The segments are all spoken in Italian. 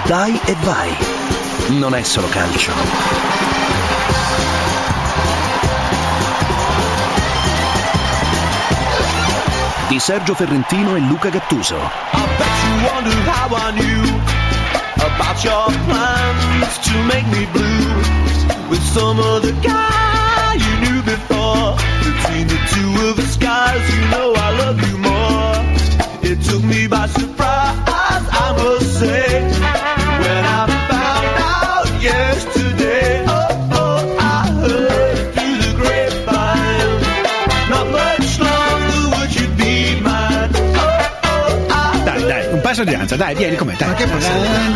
Dai e vai. Non è solo calcio. Di Sergio Ferrentino e Luca Gattuso. I bet you wonder how I knew about your plans to make me blue with some other guy you knew before. Between the two of us guys, you know I love you more. It took me by surprise, I must say, when I found out yesterday. Oh, I heard through the grapevine, not much longer would you be mine. Dai, un passo di danza, dai, vieni con me, dai. Ma che passo di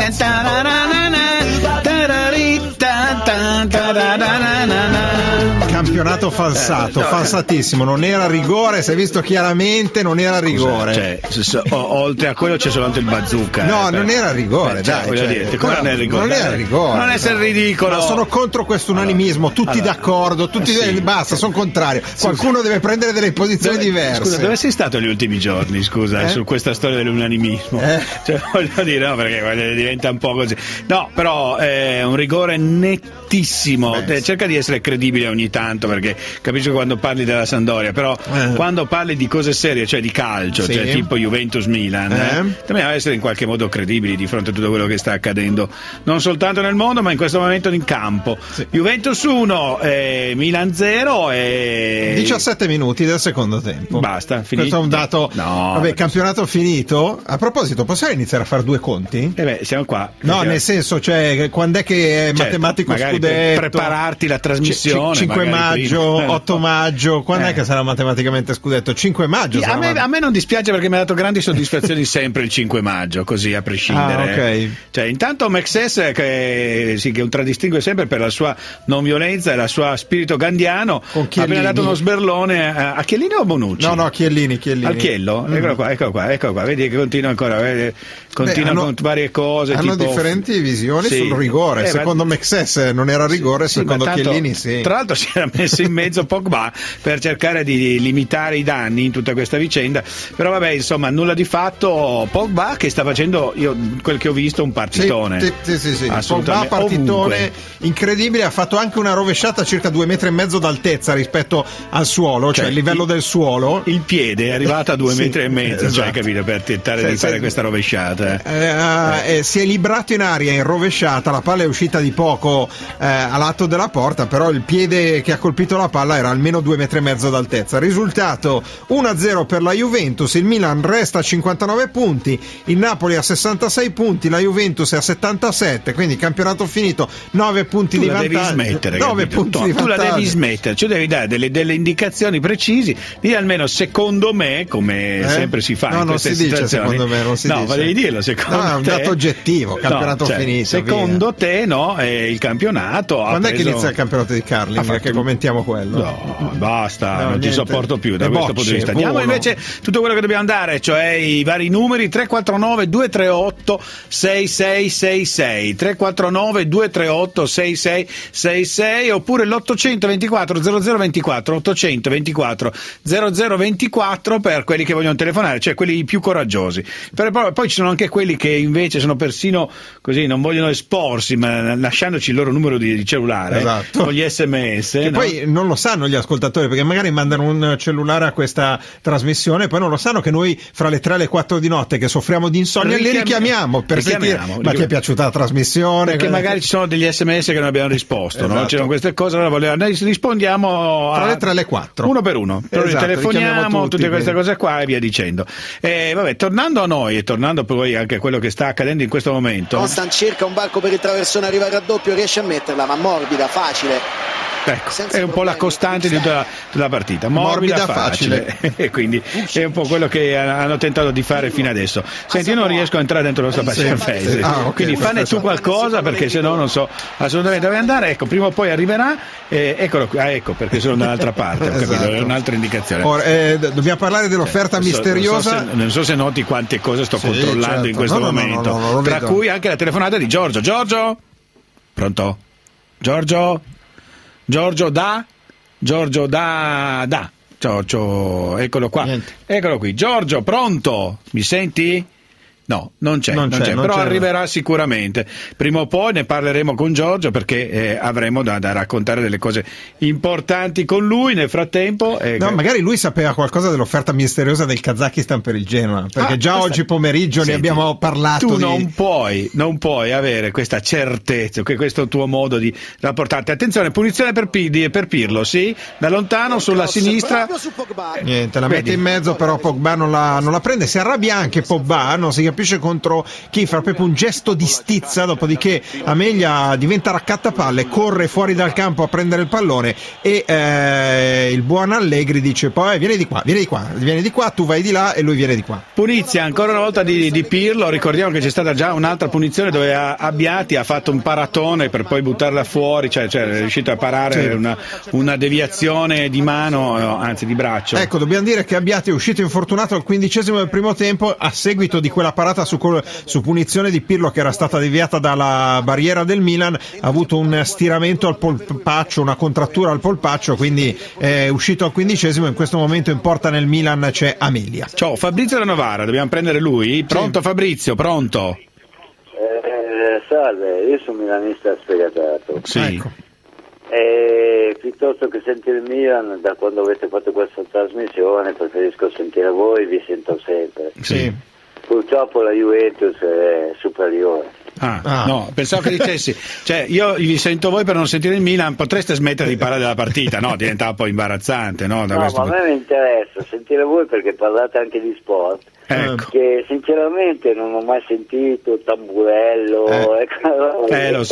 campionato falsato, falsatissimo, non era rigore, si è visto chiaramente, non era rigore. Cioè, oltre a quello c'è soltanto il bazooka. No, non era rigore, dai. Voglio dirti, come non è rigore? Non era rigore. Non essere ridicolo. Ma sono contro questo unanimismo, tutti d'accordo, tutti basta, sono contrario. Qualcuno deve prendere delle posizioni diverse. Scusa, dove sei stato gli ultimi giorni, scusa, su questa storia dell'unanimismo? Cioè, voglio dire, no, perché diventa un po' così. No, però è un rigore nettissimo. Cerca di essere credibile ogni tanto, perché capisco che quando parli della Sampdoria, però quando parli di cose serie, cioè di calcio, cioè tipo Juventus-Milan, dobbiamo essere in qualche modo credibili di fronte a tutto quello che sta accadendo, non soltanto nel mondo ma in questo momento in campo. Juventus 1, Milan 0 e 17 minuti del secondo tempo. Basta, finito. Questo è un dato. No, vabbè, campionato finito. A proposito, possiamo iniziare a fare due conti? Siamo qua. No, nel senso, cioè, quando è che è matematico scudetto? Per prepararti la trasmissione. 5 maggio, prima. 8 maggio, quando è che sarà matematicamente scudetto? 5 maggio. A me non dispiace, perché mi ha dato grandi soddisfazioni sempre il 5 maggio, così a prescindere. Okay. Cioè, intanto Mexes che contraddistingue sempre per la sua non violenza e la sua spirito gandiano, ha appena dato uno sberlone a Chiellini o Bonucci? No, Chiellini. Al Chiello? Eccolo qua, vedi che continua ancora, con varie cose. Hanno tipo differenti visioni sul rigore. Secondo Mexes non era rigore, secondo Chiellini sì. Tra l'altro si era messo in mezzo Pogba per cercare di limitare i danni in tutta questa vicenda, però vabbè, insomma, nulla di fatto. Pogba che sta facendo, io quel che ho visto, un partitone. Sì. Pogba partitone incredibile, ha fatto anche una rovesciata a circa 2,5 metri d'altezza rispetto al suolo, cioè il livello del suolo. Il piede è arrivato a 2,5 metri, esatto. Cioè, capito, per tentare di fare questa rovesciata. Si è librato in aria in rovesciata, la palla è uscita di poco a lato della porta, però il piede che ha colpito la palla era almeno 2,5 metri d'altezza. Risultato 1-0 per la Juventus, il Milan resta a 59 punti, il Napoli a 66 punti, la Juventus è a 77, quindi campionato finito, 9 punti di vantaggio. Devi smettere, 9 punti di vantaggio. Tu la devi smettere, cioè devi dare delle indicazioni precisi, di almeno secondo me, come sempre si fa in queste situazioni. Dice secondo me, non si dice. Ma devi dirlo secondo te. È un dato oggettivo, campionato finito. Secondo te, no, il campionato quando è che inizia il campionato di curling? Che commentiamo quello? No, basta, non ti sopporto più da questo punto di vista. Andiamo invece tutto quello che dobbiamo dare, cioè i vari numeri: 349 238 6666, 349 238 6666, oppure l'824 0024, 824 0024 per quelli che vogliono telefonare, cioè quelli più coraggiosi. Poi ci sono anche quelli che invece sono persino così, non vogliono esporsi, ma lasciandoci il loro numero di cellulare, con gli SMS. Che poi non lo sanno gli ascoltatori, perché magari mandano un cellulare a questa trasmissione, poi non lo sanno che noi fra le 3 e le 4 di notte che soffriamo di insonnia li richiamiamo per sentire ma ti è piaciuta la trasmissione, perché magari ci sono degli SMS che non abbiamo risposto, no? C'erano queste cose, allora noi rispondiamo tra le 3 e le 4 uno per uno, telefoniamo, tutte queste cose qua e via dicendo. Vabbè, tornando a noi e tornando poi anche a quello che sta accadendo in questo momento. Constant cerca un varco per il traversone, arriva al raddoppio, riesce a metterla, ma morbida, facile. Ecco, è un po' la costante di tutta la partita, morbida, facile. E quindi è un po' quello che hanno tentato di fare fino adesso. Senti, io non riesco a entrare dentro la sua pagina Facebook, quindi fanne tu qualcosa, perché se no non so assolutamente dove andare. Ecco, prima o poi arriverà, eccolo qui, ecco perché sono dall'altra parte, ho capito, è un'altra indicazione. Ora, dobbiamo parlare dell'offerta misteriosa. Non so se noti quante cose sto controllando in questo momento, tra cui anche la telefonata di Giorgio. Pronto? Giorgio da Giorgio, eccolo qua. Niente. Eccolo qui. Giorgio, pronto? Mi senti? No, non c'è, però arriverà sicuramente. Prima o poi ne parleremo con Giorgio, perché avremo da raccontare delle cose importanti con lui nel frattempo. Magari lui sapeva qualcosa dell'offerta misteriosa del Kazakistan per il Genoa, perché già oggi pomeriggio ne abbiamo parlato. Tu non puoi avere questa certezza, questo tuo modo di rapportarti. Attenzione, punizione per Pirlo, sì, da lontano sulla sinistra. Niente, la mette in mezzo, però Pogba non la prende. Si arrabbia anche Pogba, non si capisce contro chi, fa proprio un gesto di stizza, dopodiché Amelia diventa raccattapalle, corre fuori dal campo a prendere il pallone e il buon Allegri dice poi vieni di qua, tu vai di là e lui viene di qua. Punizia ancora una volta di Pirlo. Ricordiamo che c'è stata già un'altra punizione dove Abbiati ha fatto un paratone per poi buttarla fuori, cioè è riuscito a parare una deviazione di mano, anzi di braccio. Ecco, dobbiamo dire che Abbiati è uscito infortunato al 15° del primo tempo a seguito di quella parata su punizione di Pirlo che era stata deviata dalla barriera del Milan. Ha avuto un stiramento al polpaccio, una contrattura al polpaccio, quindi è uscito al 15°. In questo momento in porta nel Milan c'è Amelia. Ciao, Fabrizio da Novara, dobbiamo prendere lui? Pronto, sì. Fabrizio, pronto? Salve, io sono milanista sfegatato. Sì. Ecco. Piuttosto che sentire il Milan, da quando avete fatto questa trasmissione preferisco sentire voi, vi sento sempre. Sì. Purtroppo la Juventus è superiore. No, pensavo che dicessi, cioè io vi sento voi per non sentire il Milan, potreste smettere di parlare della partita, no? Diventa un po' imbarazzante, no? Ma a me mi interessa sentire voi perché parlate anche di sport. Ecco. Che sinceramente non ho mai sentito Tamburello. Lo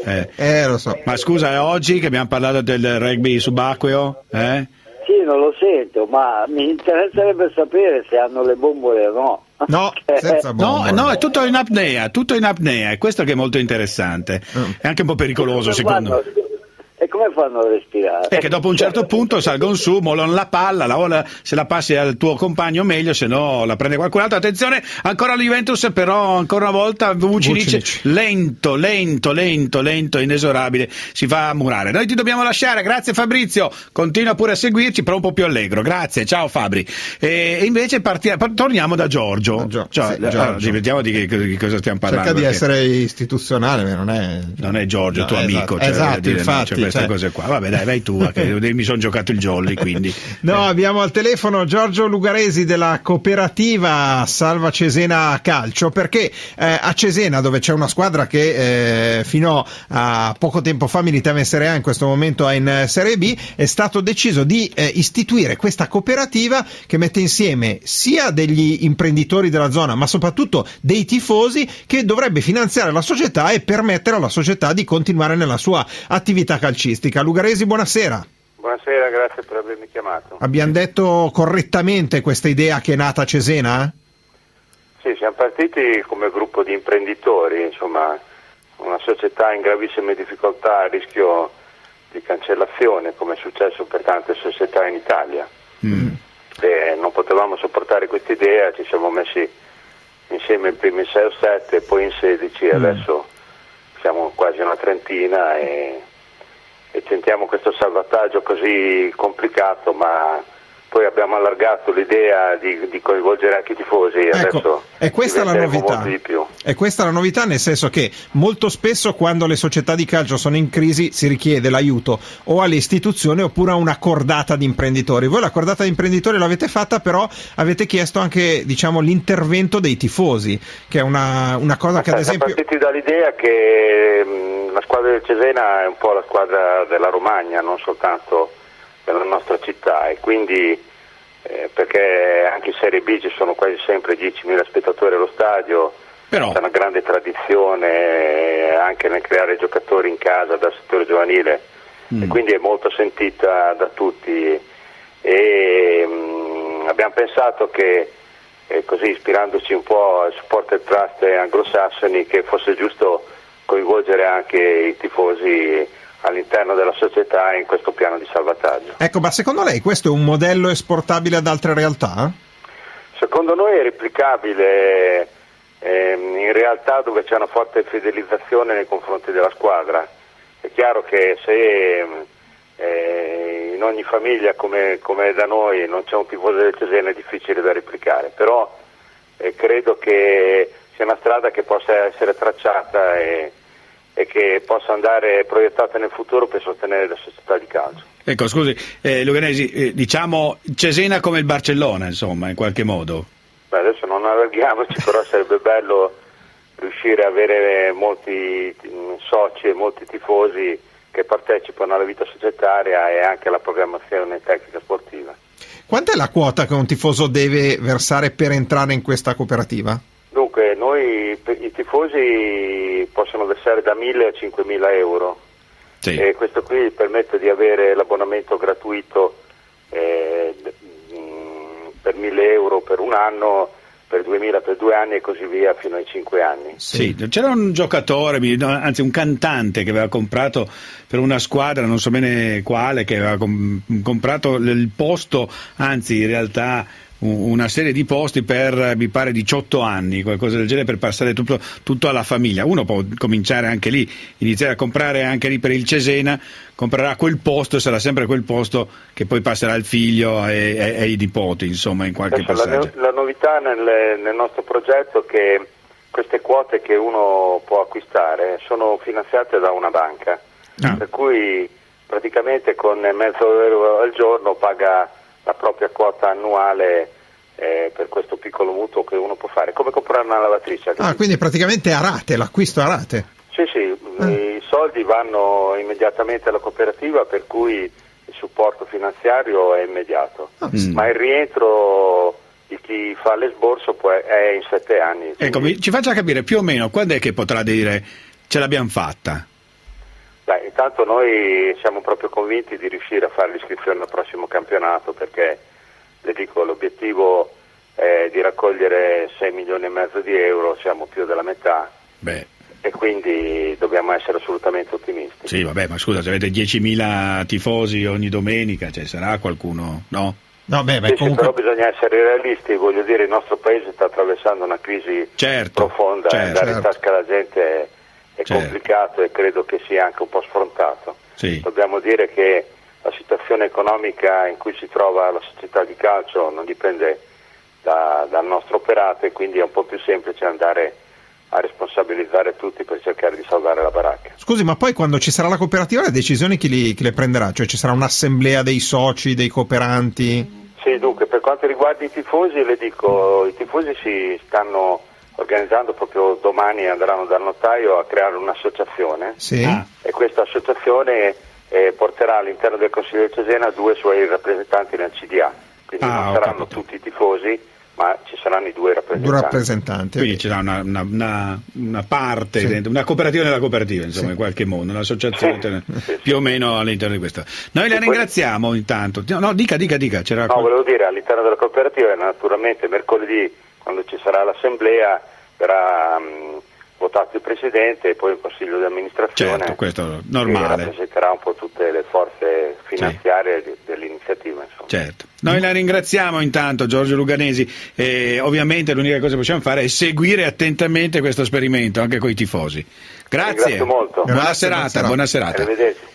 so. Ma scusa, è oggi che abbiamo parlato del rugby subacqueo? Sì, non lo sento, ma mi interesserebbe sapere se hanno le bombole o no. No, senza bombole. No, è tutto in apnea, è questo che è molto interessante. È anche un po' pericoloso, secondo me. E come fanno a respirare? È che dopo un certo punto salgono su, mollano la palla, se la passi al tuo compagno meglio, se no la prende qualcun altro. Attenzione, ancora la Juventus, però ancora una volta Vucinic lento, inesorabile, si fa murare. Noi ti dobbiamo lasciare, grazie Fabrizio, continua pure a seguirci, però un po' più allegro, grazie, ciao Fabri. E invece torniamo da Giorgio. Giorgio. Vediamo di cosa stiamo parlando. Cerca di essere istituzionale, non è Giorgio, tuo amico. Esatto, infatti. Queste cose qua, vabbè dai, vai tu, che mi sono giocato il jolly, quindi. No, abbiamo al telefono Giorgio Lugaresi della cooperativa Salva Cesena Calcio, perché a Cesena, dove c'è una squadra che fino a poco tempo fa militava in Serie A, in questo momento è in Serie B, è stato deciso di istituire questa cooperativa che mette insieme sia degli imprenditori della zona, ma soprattutto dei tifosi, che dovrebbe finanziare la società e permettere alla società di continuare nella sua attività calcistica. Lugaresi, buonasera. Buonasera, grazie per avermi chiamato. Abbiamo detto correttamente questa idea che è nata a Cesena? Sì, siamo partiti come gruppo di imprenditori, insomma, una società in gravissime difficoltà, a rischio di cancellazione, come è successo per tante società in Italia. E non potevamo sopportare questa idea, ci siamo messi insieme i primi 6 o 7, poi in 16, adesso siamo quasi una trentina e tentiamo questo salvataggio così complicato, ma poi abbiamo allargato l'idea di coinvolgere anche i tifosi. Ecco, è questa la novità. Di più. È questa la novità, nel senso che molto spesso quando le società di calcio sono in crisi si richiede l'aiuto o alle istituzioni oppure a una cordata di imprenditori. Voi la cordata di imprenditori l'avete fatta, però avete chiesto anche, diciamo, l'intervento dei tifosi, che è una cosa che ad esempio... Siamo partiti dall'idea che la squadra del Cesena è un po' la squadra della Romagna, non soltanto della nostra città, e quindi perché anche in Serie B ci sono quasi sempre 10.000 spettatori allo stadio, però c'è una grande tradizione anche nel creare giocatori in casa dal settore giovanile, e quindi è molto sentita da tutti, e abbiamo pensato che così, ispirandoci un po' al supporter trust anglosassoni, che fosse giusto coinvolgere anche i tifosi all'interno della società in questo piano di salvataggio. Ecco, ma secondo lei questo è un modello esportabile ad altre realtà? Secondo noi è replicabile in realtà dove c'è una forte fidelizzazione nei confronti della squadra. È chiaro che se in ogni famiglia come da noi non c'è un tifoso del Cesena è difficile da replicare, però credo che sia una strada che possa essere tracciata e che possa andare proiettata nel futuro per sostenere la società di calcio. Ecco, scusi, Luganesi, diciamo Cesena come il Barcellona, insomma, in qualche modo. Beh, adesso non allarghiamoci, però sarebbe bello riuscire a avere molti soci e molti tifosi che partecipano alla vita societaria e anche alla programmazione tecnica sportiva. Quant'è la quota che un tifoso deve versare per entrare in questa cooperativa? Dunque, noi i tifosi possono versare da 1.000 a 5.000 euro. Sì. E questo qui permette di avere l'abbonamento gratuito per 1.000 euro per un anno, per 2.000 per 2 anni e così via fino ai 5 anni. Sì, c'era un giocatore, anzi un cantante che aveva comprato per una squadra, non so bene quale, che aveva comprato il posto, anzi in realtà una serie di posti per, mi pare, 18 anni, qualcosa del genere, per passare tutto alla famiglia. Uno può cominciare anche lì, iniziare a comprare anche lì per il Cesena, comprerà quel posto e sarà sempre quel posto che poi passerà al figlio e ai nipoti, insomma, in qualche passaggio. La novità nel nostro progetto è che queste quote che uno può acquistare sono finanziate da una banca, per cui praticamente con €0,5 al giorno paga la propria quota annuale per questo piccolo mutuo che uno può fare, come comprare una lavatrice. Quindi praticamente a rate, l'acquisto a rate. Sì, i soldi vanno immediatamente alla cooperativa, per cui il supporto finanziario è immediato, ma il rientro di chi fa l'esborso è in 7 anni. Ecco, ci faccia capire più o meno quando è che potrà dire ce l'abbiamo fatta? Beh, intanto noi siamo proprio convinti di riuscire a fare l'iscrizione al prossimo campionato, perché le dico, l'obiettivo è di raccogliere 6 milioni e mezzo di euro, siamo più della metà. E quindi dobbiamo essere assolutamente ottimisti. Sì, vabbè, ma scusa, se avete 10.000 tifosi ogni domenica, sarà qualcuno, no? No, comunque... Sì, però bisogna essere realisti, voglio dire, il nostro paese sta attraversando una crisi profonda, dare in tasca alla gente è complicato e credo che sia anche un po' sfrontato. Sì. Dobbiamo dire che la situazione economica in cui si trova la società di calcio non dipende dal nostro operato, e quindi è un po' più semplice andare a responsabilizzare tutti per cercare di salvare la baracca. Scusi, ma poi quando ci sarà la cooperativa le decisioni chi le prenderà? Cioè ci sarà un'assemblea dei soci, dei cooperanti? Sì, dunque, per quanto riguarda i tifosi, le dico, i tifosi si stanno organizzando, proprio domani andranno dal notaio a creare un'associazione. Sì. E questa associazione porterà all'interno del Consiglio del Cesena 2 suoi rappresentanti nel CDA, quindi non saranno tutti i tifosi, ma ci saranno i 2 rappresentanti. 2 rappresentanti. Quindi ci sarà una parte, una cooperativa nella cooperativa, insomma, in qualche modo, un'associazione più o meno all'interno di questa. Noi la ringraziamo intanto. No, dica. Volevo dire, all'interno della cooperativa, naturalmente mercoledì, quando ci sarà l'assemblea, verrà votato il presidente e poi il consiglio di amministrazione. Certo, questo normale. Che rappresenterà un po' tutte le forze finanziarie dell'iniziativa, insomma. Certo. Noi la ringraziamo intanto, Giorgio Luganesi, e ovviamente l'unica cosa che possiamo fare è seguire attentamente questo esperimento anche con i tifosi. Grazie. Ringrazio molto. Buona serata. Arrivederci.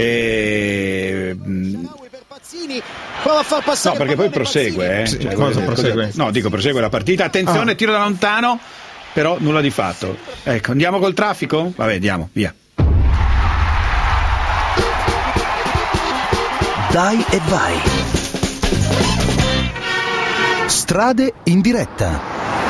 Prova a far passare. No, perché poi prosegue, cosa prosegue? No, prosegue la partita. Attenzione, tiro da lontano, però nulla di fatto. Ecco, andiamo col traffico? Vabbè, andiamo, via. Dai e vai. Strade in diretta.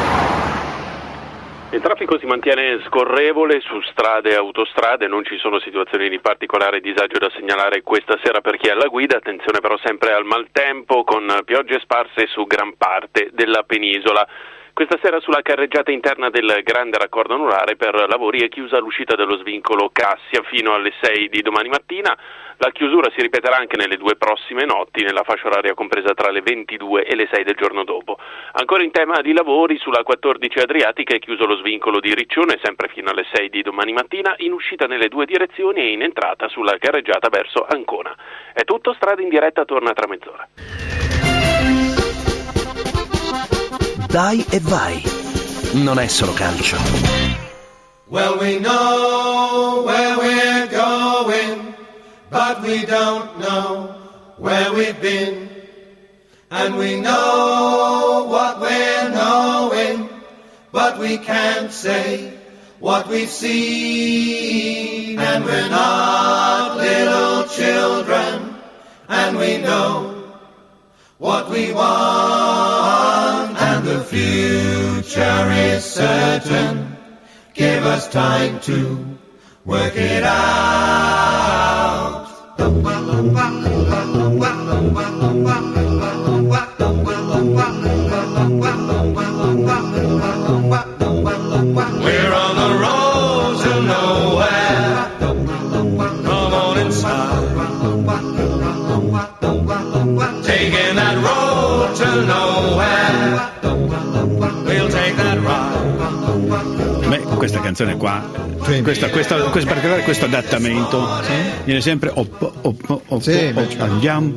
Il traffico si mantiene scorrevole su strade e autostrade, non ci sono situazioni di particolare disagio da segnalare questa sera per chi è alla guida. Attenzione però sempre al maltempo, con piogge sparse su gran parte della penisola. Questa sera sulla carreggiata interna del grande raccordo anulare per lavori è chiusa l'uscita dello svincolo Cassia fino alle 6 di domani mattina. La chiusura si ripeterà anche nelle 2 prossime notti, nella fascia oraria compresa tra le 22 e le 6 del giorno dopo. Ancora in tema di lavori, sulla 14 Adriatica è chiuso lo svincolo di Riccione, sempre fino alle 6 di domani mattina, in uscita nelle 2 direzioni e in entrata sulla carreggiata verso Ancona. È tutto, Strada in diretta torna tra mezz'ora. Dai e vai. Non è solo calcio. Well, we know where we're going, but we don't know where we've been. And we know what we're knowing, but we can't say what we've seen. And we're not little children, and we know what we want, and the future is certain. Give us time to work it out. We're on the road to nowhere. Come on inside. Taking that road to nowhere. We'll take that ride. Beh, questa canzone qua, questo adattamento viene sempre andiamo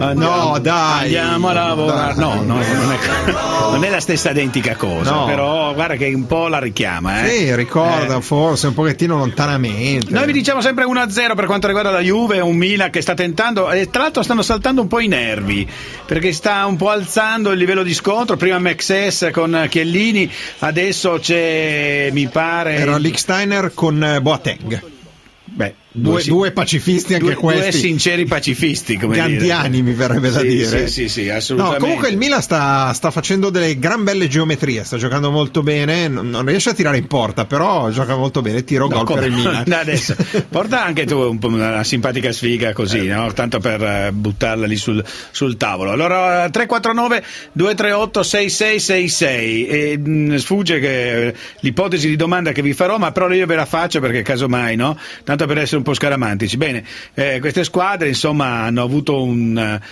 a lavorare. No, non è la stessa identica cosa, no. Però guarda che un po' la richiama. Sì, ricorda forse un pochettino lontanamente. Noi vi diciamo sempre 1-0 per quanto riguarda la Juve, un Milan che sta tentando, e tra l'altro stanno saltando un po' i nervi perché sta un po' alzando il livello di scontro. Prima Mexes con Chiellini, adesso c'è, mi pare, era Lichtsteiner con Boateng. Beh, due pacifisti anche questi. Due sinceri pacifisti, come Gandiani, mi verrebbe da dire. Sì, assolutamente. No, comunque il Milan sta facendo delle gran belle geometrie, sta giocando molto bene, non riesce a tirare in porta, però gioca molto bene, tiro gol per il Milan. Adesso porta anche tu un po' una simpatica sfiga così, no? Tanto per buttarla lì sul tavolo. Allora 349 238 6666 e sfugge che l'ipotesi di domanda che vi farò, ma però io ve la faccio perché casomai, no? Tanto per essere un po' scaramantici. Bene, queste squadre insomma hanno avuto una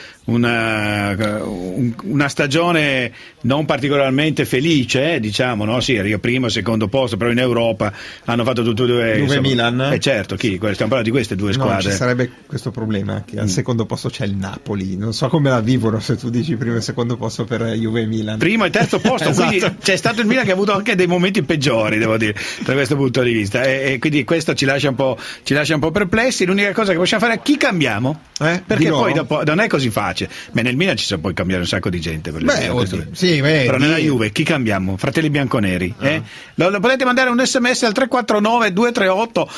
stagione non particolarmente felice, diciamo, no? Sì, arriva primo, secondo posto, però in Europa hanno fatto tutte e due. Juve Milan? Certo, stiamo parlando di queste due squadre. No, ci sarebbe questo problema che al secondo posto c'è il Napoli, non so come la vivono se tu dici primo e secondo posto per Juve Milan. Primo e terzo posto, esatto. Quindi c'è stato il Milan che ha avuto anche dei momenti peggiori, devo dire, da questo punto di vista, e quindi questo ci lascia un po' perplessi. L'unica cosa che possiamo fare è chi cambiamo, perché poi dopo non è così facile. Beh, nel Milan ci si può cambiare un sacco di gente per però nella Juve chi cambiamo? Fratelli bianconeri, Lo potete mandare un sms al 349 238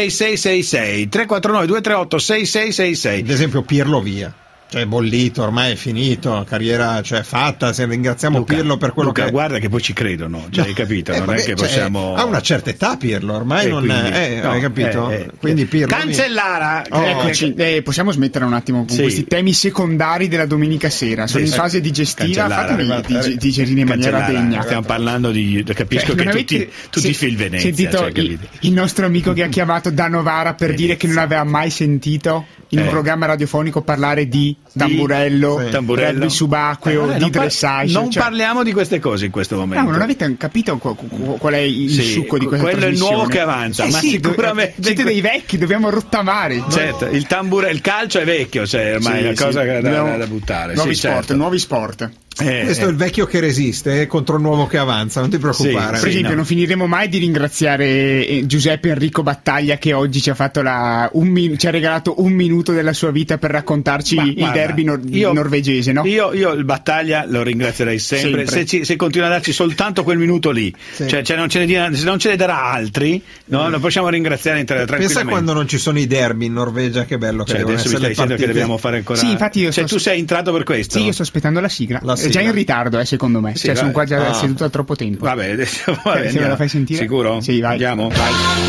6666 349 238 6666. Ad esempio Pirlo via, cioè bollito, ormai è finito, carriera fatta, se ringraziamo Luca, Pirlo per quello Luca, che guarda che poi ci credono, hai capito? Non è che possiamo. Ha una certa età Pirlo, ormai non è, hai capito? Quindi Pirlo Cancellara, eccoci, possiamo smettere un attimo con questi temi secondari della domenica sera, sono in fase digestiva, fatemi digerire in maniera degna. Stiamo parlando capisco che tu ti fai il Venezia, sentito il nostro amico che ha chiamato da Novara per dire che non aveva mai sentito in un programma radiofonico parlare di tamburello, rugby subacqueo, di dressage. Non parliamo di queste cose in questo momento. No, non avete capito qual è il succo di questa quello trasmissione? È il nuovo che avanza, ma sicuramente siete dei vecchi, dobbiamo rottamare. Certo, il calcio è vecchio, ormai è una cosa da buttare. Nuovi sport. Questo è il vecchio che resiste contro il nuovo che avanza, non ti preoccupare. Per esempio, non finiremo mai di ringraziare Giuseppe Enrico Battaglia che oggi ci ha regalato un minuto della sua vita per raccontarci il derby norvegese, no? Io il Battaglia lo ringrazierei sempre. Se continua a darci soltanto quel minuto lì, cioè se non ce ne darà altri, no? Lo possiamo ringraziare tranquillamente. Pensa quando non ci sono i derby in Norvegia, che bello che devono essere le partite. Adesso mi stai dicendo che dobbiamo fare ancora. Sì, infatti tu sei entrato per questo? Sì, io sto aspettando la sigla. È già in ritardo, secondo me. Sono qua già seduto da troppo tempo. Vabbè, adesso se me la fai sentire. Sicuro? Sì, vai. Andiamo. Vai.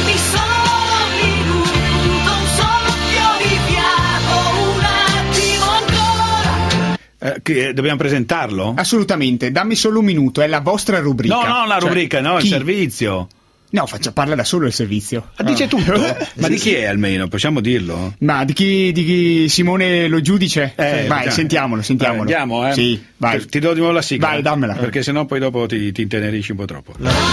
Dobbiamo presentarlo? Assolutamente, dammi solo un minuto, è la vostra rubrica. No, la rubrica, il servizio. No, parla da solo il servizio. Dice tutto? Ma di chi è almeno? Possiamo dirlo? Ma di chi Simone lo giudice? Vai, sentiamolo. Andiamo, Sì, vai. Ti do di nuovo la sigla. Vai, dammela. Perché sennò poi dopo ti intenerisci un po' troppo.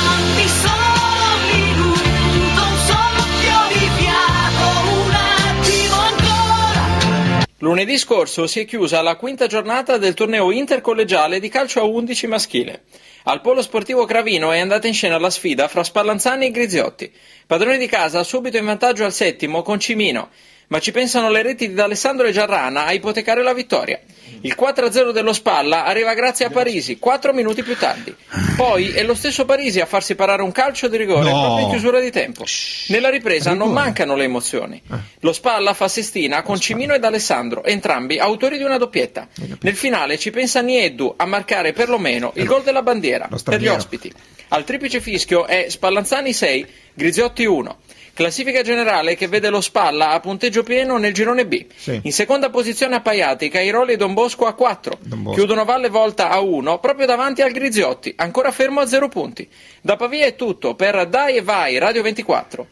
Lunedì scorso si è chiusa la quinta giornata del torneo intercollegiale di calcio a 11 maschile. Al Polo Sportivo Gravino è andata in scena la sfida fra Spallanzani e Griziotti. Padroni di casa subito in vantaggio al settimo con Cimino, ma ci pensano le reti di D'Alessandro e Giarrana a ipotecare la vittoria. Il 4-0 dello Spalla arriva grazie a Parisi, 4 minuti più tardi. Poi è lo stesso Parisi a farsi parare un calcio di rigore proprio in chiusura di tempo. Nella ripresa non mancano le emozioni. Lo Spalla fa sestina con Cimino e D'Alessandro, entrambi autori di una doppietta. Nel finale ci pensa Nieddu a marcare perlomeno il gol della bandiera per gli ospiti. Al triplice fischio è Spallanzani 6, Griziotti 1. Classifica generale che vede lo Spalla a punteggio pieno nel girone B. In seconda posizione appaiati Cairoli e Don Bosco a 4. Chiudono Valle Volta a 1 proprio davanti al Griziotti, ancora fermo a 0 punti. Da Pavia è tutto per Dai e Vai Radio 24.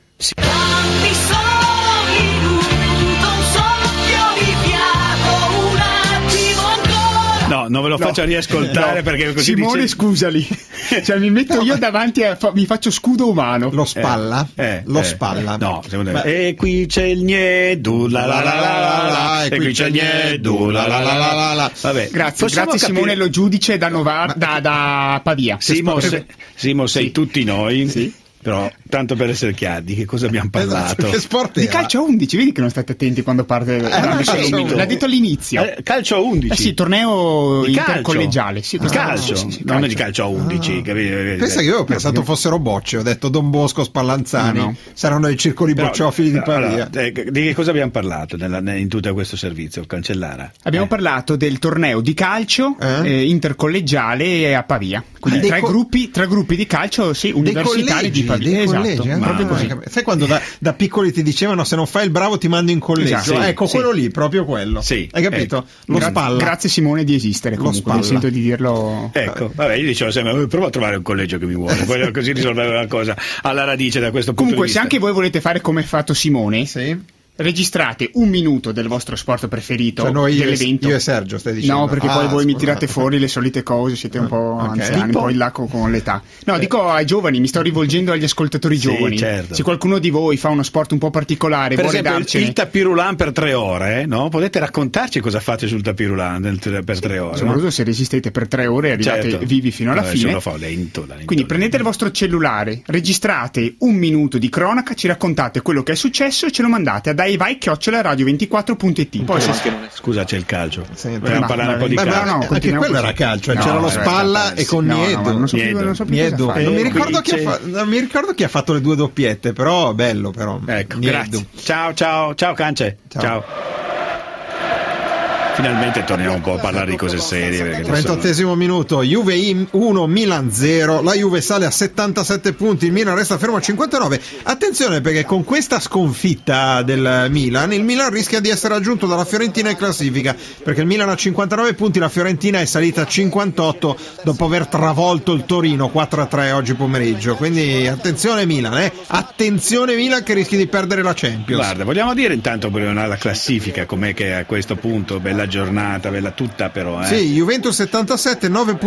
No, non ve lo faccio riascoltare perché così Simone, scusali. Cioè, mi metto io davanti e mi faccio scudo umano. Lo Spalla? Lo Spalla. No, e qui c'è il Nieddu, la la la la la, e qui c'è il Nieddu, la la la la la. Vabbè, grazie Simone, lo giudice da Pavia. Simo, sei tutti noi. Sì. Però, tanto per essere chiari, di che cosa abbiamo parlato? Che sport di calcio a 11, vedi che non state attenti quando parte l'ha detto all'inizio. Calcio a 11? Sì, torneo intercollegiale. Sì, calcio, non è di calcio a 11. Pensa che io ho pensato fossero bocce, ho detto Don Bosco, Spallanzani, saranno i circoli bocciofili di Pavia. Di che cosa abbiamo parlato in tutto questo servizio, Cancellara? Abbiamo parlato del torneo di calcio intercollegiale a Pavia. Quindi tre gruppi di calcio universitari di Pavia. Collegi, proprio così. Sai quando da piccoli ti dicevano se non fai il bravo ti mando in collegio? Quello lì, proprio quello. Sì, hai capito? Lo Spalla. Grazie Simone di esistere, comunque mi sento di dirlo. Ecco, vabbè, io dicevo sempre provo a trovare un collegio che mi vuole, poi così risolvere la cosa alla radice da questo punto di vista. Comunque, se anche voi volete fare come ha fatto Simone, registrate un minuto del vostro sport preferito, cioè noi dell'evento. Io e Sergio stai dicendo. No, perché poi voi mi tirate fuori le solite cose, siete un po' anziani, poi là con l'età. No, dico ai giovani, mi sto rivolgendo agli ascoltatori giovani. Certo. Se qualcuno di voi fa uno sport un po' particolare, per vuole esempio darcene il tapirulan per 3 ore, no? Potete raccontarci cosa fate sul tapirulan per 3 ore. Soprattutto se resistete per 3 ore e arrivate vivi fino alla fine. Lo fa lento. Quindi prendete il vostro cellulare, registrate un minuto di cronaca, ci raccontate quello che è successo e ce lo mandate a daivai@radio24.it. Poi scusa, c'è il calcio. Vogliamo parlare un po' di calcio. No, anche quello era calcio, c'era lo Spalla e con Nieddu. Non mi ricordo chi ha fatto le 2 doppiette, però bello però. Ecco, grazie. Ciao Cance. Ciao. Finalmente torniamo un po' a parlare di cose serie. 38esimo minuto, Juve 1, Milan 0, la Juve sale a 77 punti, il Milan resta fermo a 59. Attenzione perché con questa sconfitta del Milan, il Milan rischia di essere raggiunto dalla Fiorentina in classifica, perché il Milan ha 59 punti, la Fiorentina è salita a 58 dopo aver travolto il Torino 4-3 oggi pomeriggio. Quindi attenzione Milan, attenzione Milan che rischi di perdere la Champions. Guarda, vogliamo dire intanto la classifica com'è che a questo punto, bella giornata, bella tutta però. Sì, Juventus 77,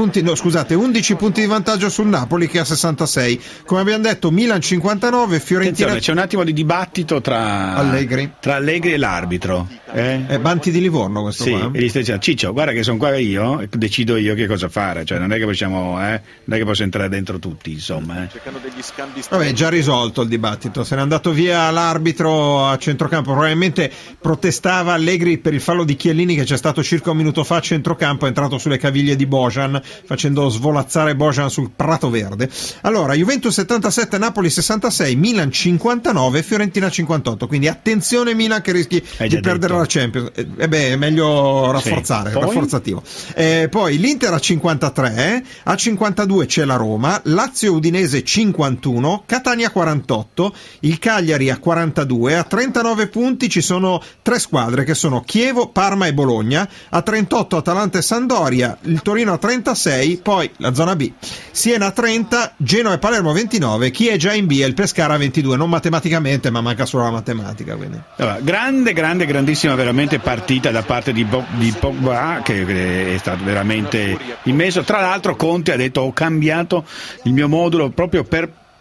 11 punti di vantaggio sul Napoli che ha 66. Come abbiamo detto, Milan 59, Fiorentina. Attenzione, c'è un attimo di dibattito tra Allegri e l'arbitro. È Banti di Livorno questo qua. E gli stai dicendo, Ciccio, guarda che sono qua io e decido io che cosa fare, cioè non è che possiamo, non è che posso entrare dentro tutti, insomma. Vabbè, è già risolto il dibattito, se n'è andato via l'arbitro a centrocampo, probabilmente protestava Allegri per il fallo di Chiellini che c'è stato circa un minuto fa a centrocampo, è entrato sulle caviglie di Bojan facendo svolazzare Bojan sul prato verde. Allora, Juventus 77, Napoli 66, Milan 59, Fiorentina 58, quindi attenzione Milan che rischi di perdere la Champions. È meglio rafforzare, rafforzativo. Poi l'Inter a 53, a 52 c'è la Roma, Lazio Udinese 51, Catania 48, il Cagliari a 42, a 39 punti ci sono 3 squadre che sono Chievo, Parma e Bologna, a 38 Atalanta e Sampdoria, il Torino a 36, poi la zona B, Siena a 30, Genoa e Palermo 29, chi è già in B è il Pescara a 22, non matematicamente ma manca solo la matematica. Quindi. Allora, grandissima veramente partita da parte di Pogba che è stato veramente immesso. Tra l'altro Conte ha detto ho cambiato il mio modulo proprio per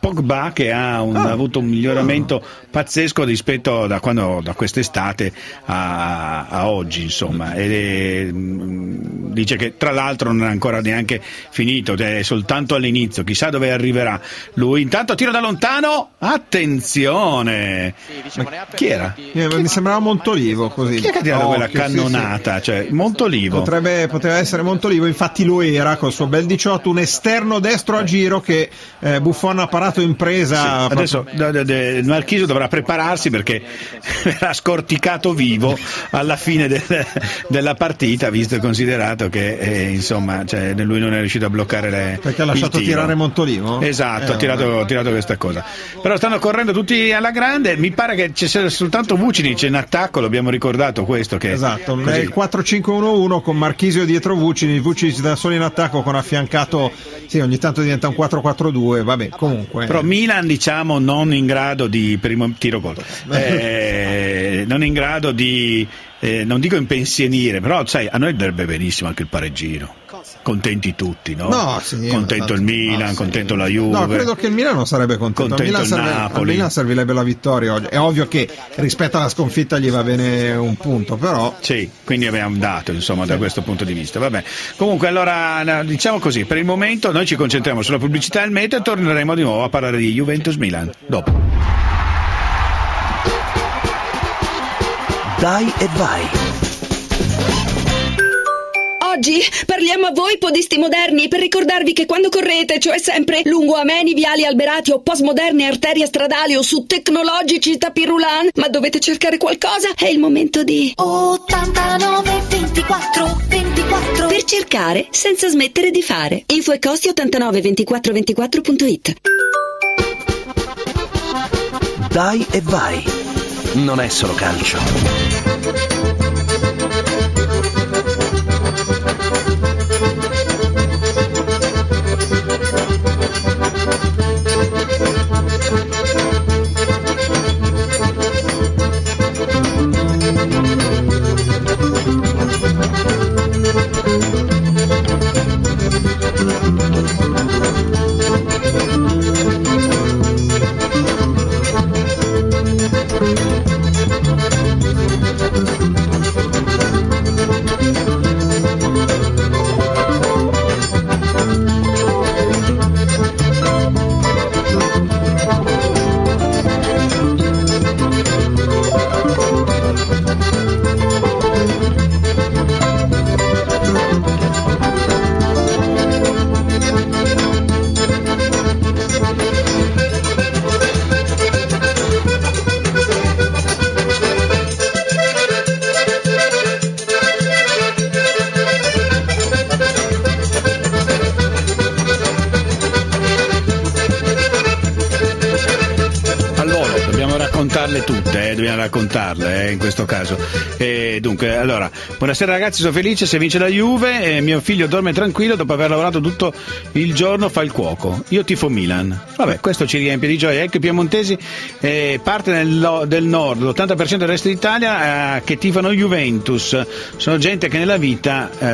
Pogba, che ha avuto un miglioramento pazzesco rispetto da quest'estate a oggi, insomma, e dice che tra l'altro non è ancora neanche finito, è soltanto all'inizio, chissà dove arriverà lui. Intanto tiro da lontano, attenzione, chi era? Mi sembrava Montolivo, così. Chi è che ha tirato quella cannonata? Sì. Cioè, Montolivo poteva essere Montolivo, infatti lo era col suo bel 18, un esterno destro a giro che Buffon ha parato in presa. Sì, adesso il Marchisio dovrà prepararsi perché verrà scorticato vivo alla fine della partita, visto e considerato che insomma, cioè, lui non è riuscito a bloccare perché ha lasciato tirare Montolivo? Esatto, ha tirato questa cosa. Però stanno correndo tutti alla grande, mi pare che ci sia soltanto Vucinic in attacco, l'abbiamo ricordato questo, che esatto, è il 4-5-1-1 con Marchisio dietro Vucinic da solo in attacco con affiancato, sì, ogni tanto diventa un 4-4-2, vabbè, comunque. Però Milan, diciamo, non in grado di tiro gol, non in grado di non dico impensienire, però sai, a noi andrebbe benissimo anche il pareggino. Contenti tutti, no? No, sì, contento il Milan, contento la Juve. No, credo che il Milan non sarebbe contento. Al Milan servirebbe la vittoria oggi. È ovvio che rispetto alla sconfitta gli va bene un punto, però. Sì, quindi abbiamo dato, insomma, da questo punto di vista. Vabbè. Comunque, allora, diciamo così, per il momento noi ci concentriamo sulla pubblicità e il meteo e torneremo di nuovo a parlare di Juventus-Milan dopo. Dai e vai. Oggi parliamo a voi podisti moderni per ricordarvi che quando correte, cioè sempre lungo ameni, viali alberati o postmoderne arterie stradali o su tecnologici tapis roulant, ma dovete cercare qualcosa, è il momento di 89 24 24 per cercare senza smettere di fare. Info e costi 89 24 24.it. Dai e vai. Non è solo calcio. Dobbiamo raccontarle in questo caso. Dunque, allora, buonasera ragazzi, sono felice se vince la Juve, mio figlio dorme tranquillo dopo aver lavorato tutto il giorno, fa il cuoco. Io tifo Milan. Vabbè, questo ci riempie di gioia. Ecco i piemontesi, parte del nord, l'80% del resto d'Italia che tifano Juventus. Sono gente che nella vita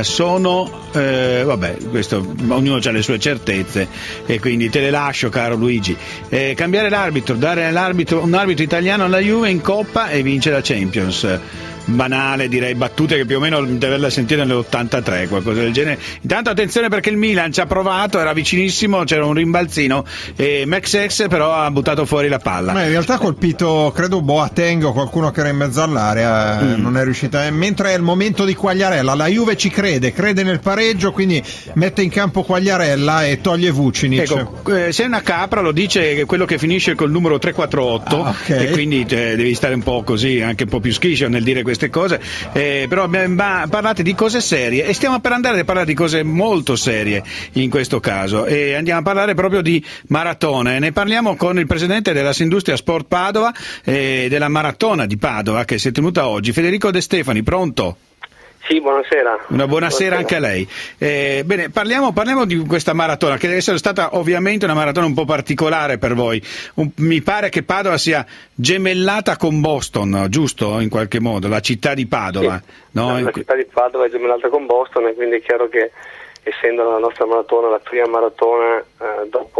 vabbè, questo ognuno ha le sue certezze e quindi te le lascio, caro Luigi. Cambiare l'arbitro, dare un arbitro italiano alla Juve in Coppa e vince la Champions. Banale, direi, battute che più o meno deve averla sentita nell'83, qualcosa del genere. Intanto attenzione perché il Milan ci ha provato, era vicinissimo, c'era un rimbalzino e Max però ha buttato fuori la palla. Ma in realtà ha colpito, credo, Boateng o qualcuno che era in mezzo all'area, non è riuscita. Mentre è il momento di Quagliarella, la Juve ci crede nel pareggio, quindi mette in campo Quagliarella e toglie Vucinic. Ecco, sei una capra, lo dice quello che finisce col numero 348, okay. E quindi devi stare un po' così, anche un po' più schiscio nel dire queste cose, però parlate di cose serie e stiamo per andare a parlare di cose molto serie in questo caso e andiamo a parlare proprio di maratone. Ne parliamo con il presidente della Industria Sport Padova e della maratona di Padova che si è tenuta oggi, Federico De Stefani. Pronto? Sì, buonasera. Una buonasera anche a lei. Bene, parliamo di questa maratona, che deve essere stata ovviamente una maratona un po' particolare per voi. Mi pare che Padova sia gemellata con Boston, giusto? In qualche modo, la città di Padova. Sì. No? La città di Padova è gemellata con Boston e quindi è chiaro che, essendo la nostra maratona la prima maratona dopo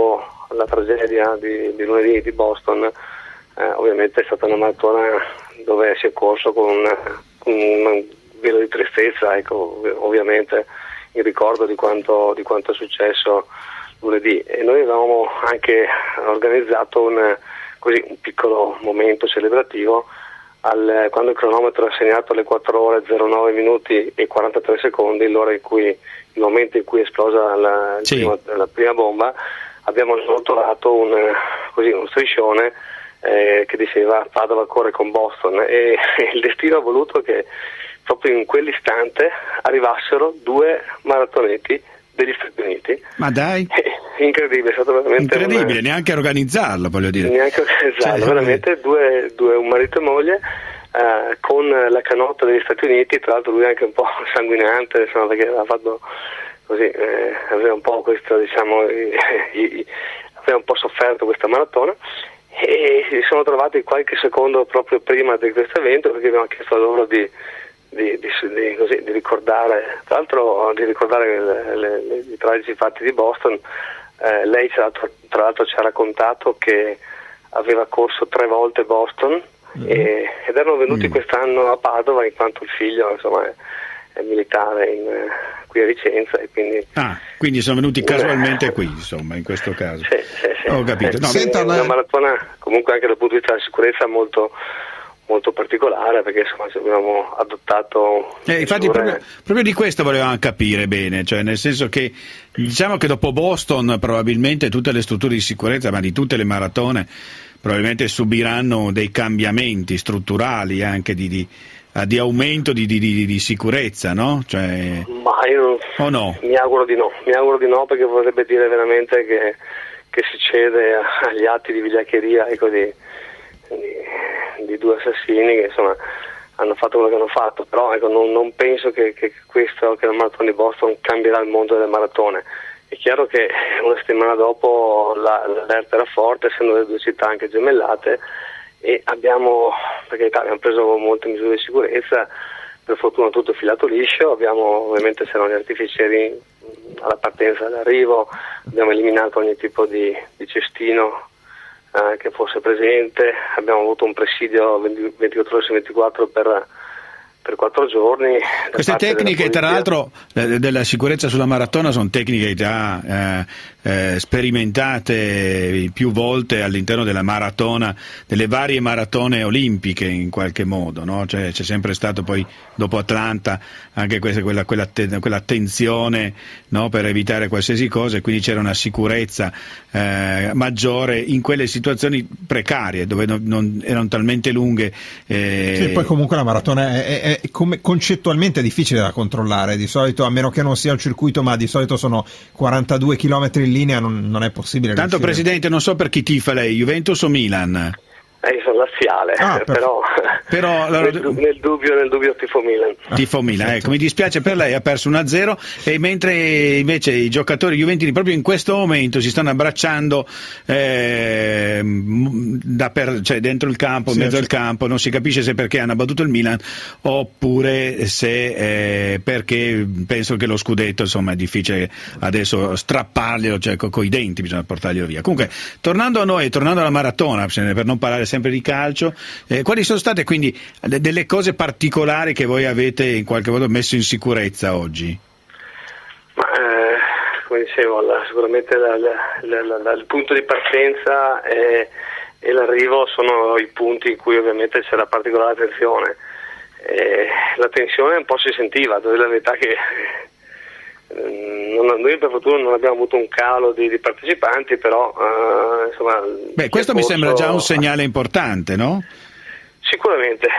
la tragedia di lunedì di Boston, ovviamente è stata una maratona dove si è corso con un velo di tristezza, ecco, ovviamente in ricordo di quanto è successo lunedì, e noi avevamo anche organizzato un piccolo momento celebrativo quando il cronometro ha segnato le 4 ore 09 minuti e 43 secondi, il momento in cui è esplosa la prima bomba. Abbiamo rotolato uno striscione che diceva Padova corre con Boston, e il destino ha voluto che proprio in quell'istante arrivassero 2 maratoneti degli Stati Uniti. Ma dai! Incredibile, è stato veramente incredibile, neanche organizzarlo, voglio dire. Neanche organizzarlo, veramente due, un marito e moglie con la canotta degli Stati Uniti, tra l'altro lui anche un po' sanguinante, insomma, perché aveva fatto così, aveva un po' questo, diciamo, aveva un po' sofferto questa maratona, e si sono trovati qualche secondo proprio prima di questo evento, perché abbiamo chiesto a loro di ricordare, tra l'altro di ricordare i tragici fatti di Boston. Lei tra l'altro ci ha raccontato che aveva corso 3 volte Boston ed erano venuti quest'anno a Padova in quanto il figlio, insomma, è militare qui a Vicenza, e quindi sono venuti casualmente qui, insomma, in questo caso. Sì. Ho capito. È una maratona comunque anche dal punto di vista della sicurezza molto molto particolare, perché insomma abbiamo adottato infatti proprio di questo volevamo capire bene, cioè nel senso che diciamo che dopo Boston probabilmente tutte le strutture di sicurezza, ma di tutte le maratone, probabilmente subiranno dei cambiamenti strutturali anche di aumento di sicurezza, no? Cioè, ma io o no? Mi auguro di no, perché vorrebbe dire veramente che si cede agli atti di vigliaccheria, ecco, di 2 assassini che insomma hanno fatto quello che hanno fatto, però ecco, non penso che la maratona di Boston cambierà il mondo delle maratone. È chiaro che una settimana dopo l'allerta era forte, essendo le 2 città anche gemellate, e abbiamo preso molte misure di sicurezza, per fortuna tutto filato liscio, ovviamente c'erano gli artificieri alla partenza e all'arrivo, abbiamo eliminato ogni tipo di cestino che fosse presente, abbiamo avuto un presidio 24 ore su 24 per 4 giorni. Queste tecniche, tra l'altro, della sicurezza sulla maratona sono tecniche già sperimentate più volte all'interno della maratona, delle varie maratone olimpiche in qualche modo, no? Cioè, c'è sempre stato poi dopo Atlanta anche quell'attenzione, no? Per evitare qualsiasi cosa, e quindi c'era una sicurezza maggiore in quelle situazioni precarie dove non erano talmente lunghe. Sì, poi comunque la maratona è concettualmente difficile da controllare, di solito, a meno che non sia un circuito, ma di solito sono 42 km in linea, non è possibile. Tanto Presidente, non so per chi tifa lei, Juventus o Milan? Io sono laziale, però allora, nel dubbio tifo Milan. Tifo Milan, ecco, mi dispiace per lei, ha perso 1-0, e mentre invece i giocatori juventini proprio in questo momento si stanno abbracciando cioè dentro il campo, in mezzo al campo, non si capisce se perché hanno battuto il Milan oppure se perché penso che lo scudetto, insomma, è difficile adesso strapparglielo, cioè con i denti bisogna portarglielo via. Comunque, tornando a noi, tornando alla maratona, per non parlare sempre di calcio, quali sono state quindi delle cose particolari che voi avete in qualche modo messo in sicurezza oggi? Ma, come dicevo, sicuramente il punto di partenza e l'arrivo sono i punti in cui ovviamente c'era particolare attenzione. La tensione un po' si sentiva, devo dire la verità che noi per fortuna non abbiamo avuto un calo di partecipanti, però insomma. Beh, questo mi sembra già un segnale importante, no? Sicuramente.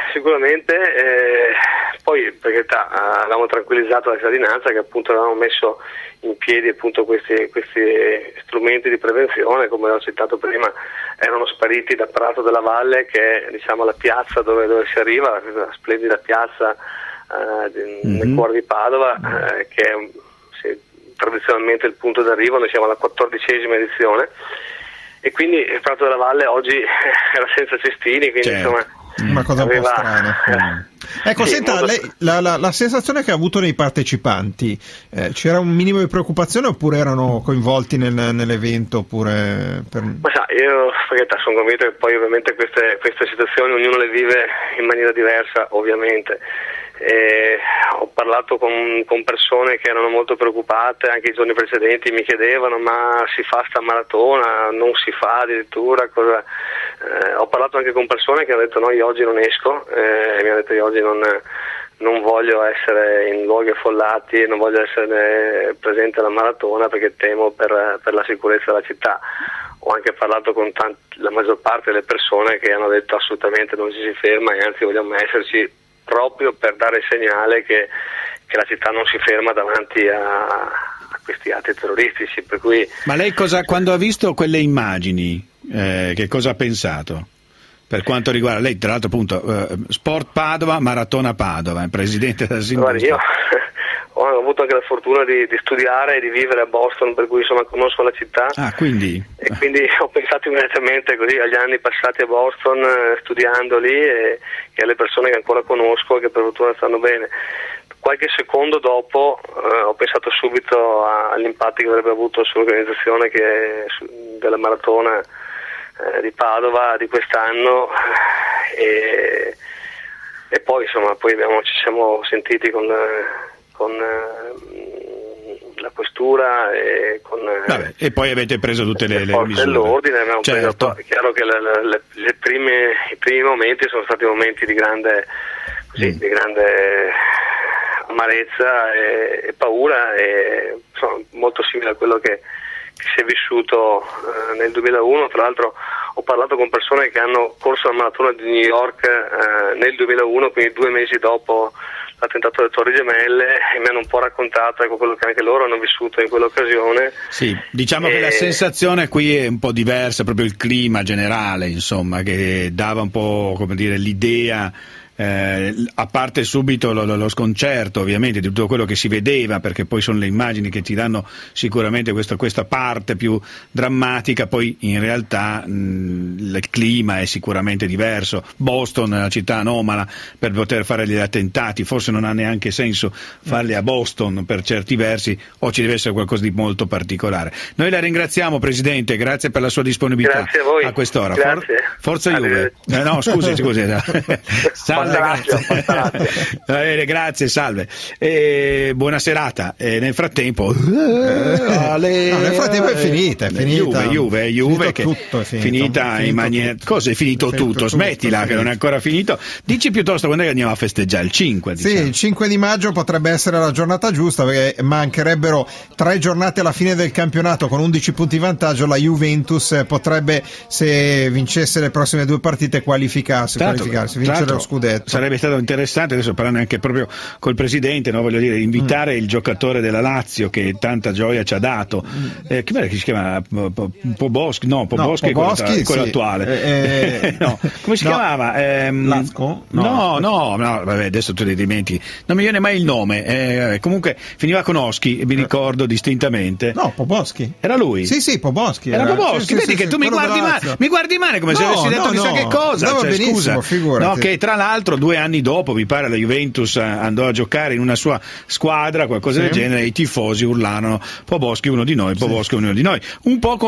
Poi per carità avevamo tranquillizzato la cittadinanza, che appunto avevamo messo in piedi appunto questi strumenti di prevenzione, come ho citato prima, erano spariti da Prato della Valle, che è, diciamo, la piazza dove si arriva, la splendida piazza nel cuore di Padova, che è tradizionalmente il punto d'arrivo. Noi siamo alla 14ª edizione, e quindi il Prato della Valle oggi era senza cestini, quindi insomma Una cosa un po' strana. Ecco, sì, senta, lei, la sensazione che ha avuto nei partecipanti, c'era un minimo di preoccupazione oppure erano coinvolti nell'evento? Oppure Ma sa, io sono convinto che poi ovviamente queste situazioni ognuno le vive in maniera diversa, ovviamente. Ho parlato con persone che erano molto preoccupate, anche i giorni precedenti mi chiedevano: ma si fa sta maratona, non si fa addirittura, cosa? Ho parlato anche con persone che hanno detto: no, io oggi non esco, e mi hanno detto: io oggi non voglio essere in luoghi affollati, non voglio essere presente alla maratona perché temo per la sicurezza della città. Ho anche parlato con la maggior parte delle persone che hanno detto: assolutamente non ci si ferma, e anzi vogliamo esserci, proprio per dare il segnale che la città non si ferma davanti a questi atti terroristici. Per cui... Ma lei quando ha visto quelle immagini, che cosa ha pensato? Per quanto riguarda lei, tra l'altro, appunto, Sport Padova, Maratona Padova, presidente della Sinistra. Io ho avuto anche la fortuna di studiare e di vivere a Boston, per cui insomma conosco la città. Quindi ho pensato immediatamente così agli anni passati a Boston, studiando lì, e alle persone che ancora conosco e che per fortuna stanno bene. Qualche secondo dopo ho pensato subito all'impatto che avrebbe avuto sull'organizzazione della maratona di Padova di quest'anno, e poi insomma ci siamo sentiti con la questura e con e poi avete preso tutte le misure dell'ordine. Certo. È chiaro che i primi momenti sono stati momenti di grande amarezza e paura, e sono molto simile a quello che si è vissuto nel 2001. Tra l'altro ho parlato con persone che hanno corso la maratona di New York nel 2001, quindi 2 mesi dopo l'attentato delle Torri Gemelle, e mi hanno un po' raccontato quello che anche loro hanno vissuto in quell'occasione. Sì, diciamo che la sensazione qui è un po' diversa, proprio il clima generale, insomma, che dava un po', come dire, l'idea, a parte subito lo sconcerto ovviamente di tutto quello che si vedeva, perché poi sono le immagini che ti danno sicuramente questa parte più drammatica. Poi in realtà il clima è sicuramente diverso. Boston è una città anomala per poter fare gli attentati, forse non ha neanche senso farli a Boston per certi versi, o ci deve essere qualcosa di molto particolare. Noi la ringraziamo, Presidente, grazie per la sua disponibilità. Grazie a voi. A quest'ora. Forza Juve. No, scusi. Salve. Grazie, salve. Buona serata. Nel frattempo è finita. Juve che è finita in maniera... Cosa è finito tutto? Smettila, che non è ancora finito. Dici piuttosto quando è che andiamo a festeggiare? Il 5, diciamo. Sì, il 5 di maggio potrebbe essere la giornata giusta, perché mancherebbero 3 giornate alla fine del campionato. Con 11 punti di vantaggio la Juventus potrebbe, se vincesse le prossime 2 partite, qualificarsi, vincere lo scudetto. Sarebbe stato interessante, adesso parlando anche proprio col Presidente, no? Voglio dire, invitare il giocatore della Lazio che tanta gioia ci ha dato, che si chiama Poboschi? No, Poboschi è quello attuale. Come si chiamava? Lasco? No, vabbè, adesso tu li dimentichi, non mi viene mai il nome, comunque finiva con Oschi, mi ricordo distintamente. No, Poboschi. Era lui? Sì, Poboschi. Era Poboschi, vedi che tu mi guardi male come se avessi detto chissà che cosa. Benissimo, scusa. No, che tra l'altro 2 anni dopo, mi pare, la Juventus andò a giocare in una sua squadra, qualcosa del genere, e i tifosi urlarono: Poboschi uno di noi, Poboschi uno di noi. Un po'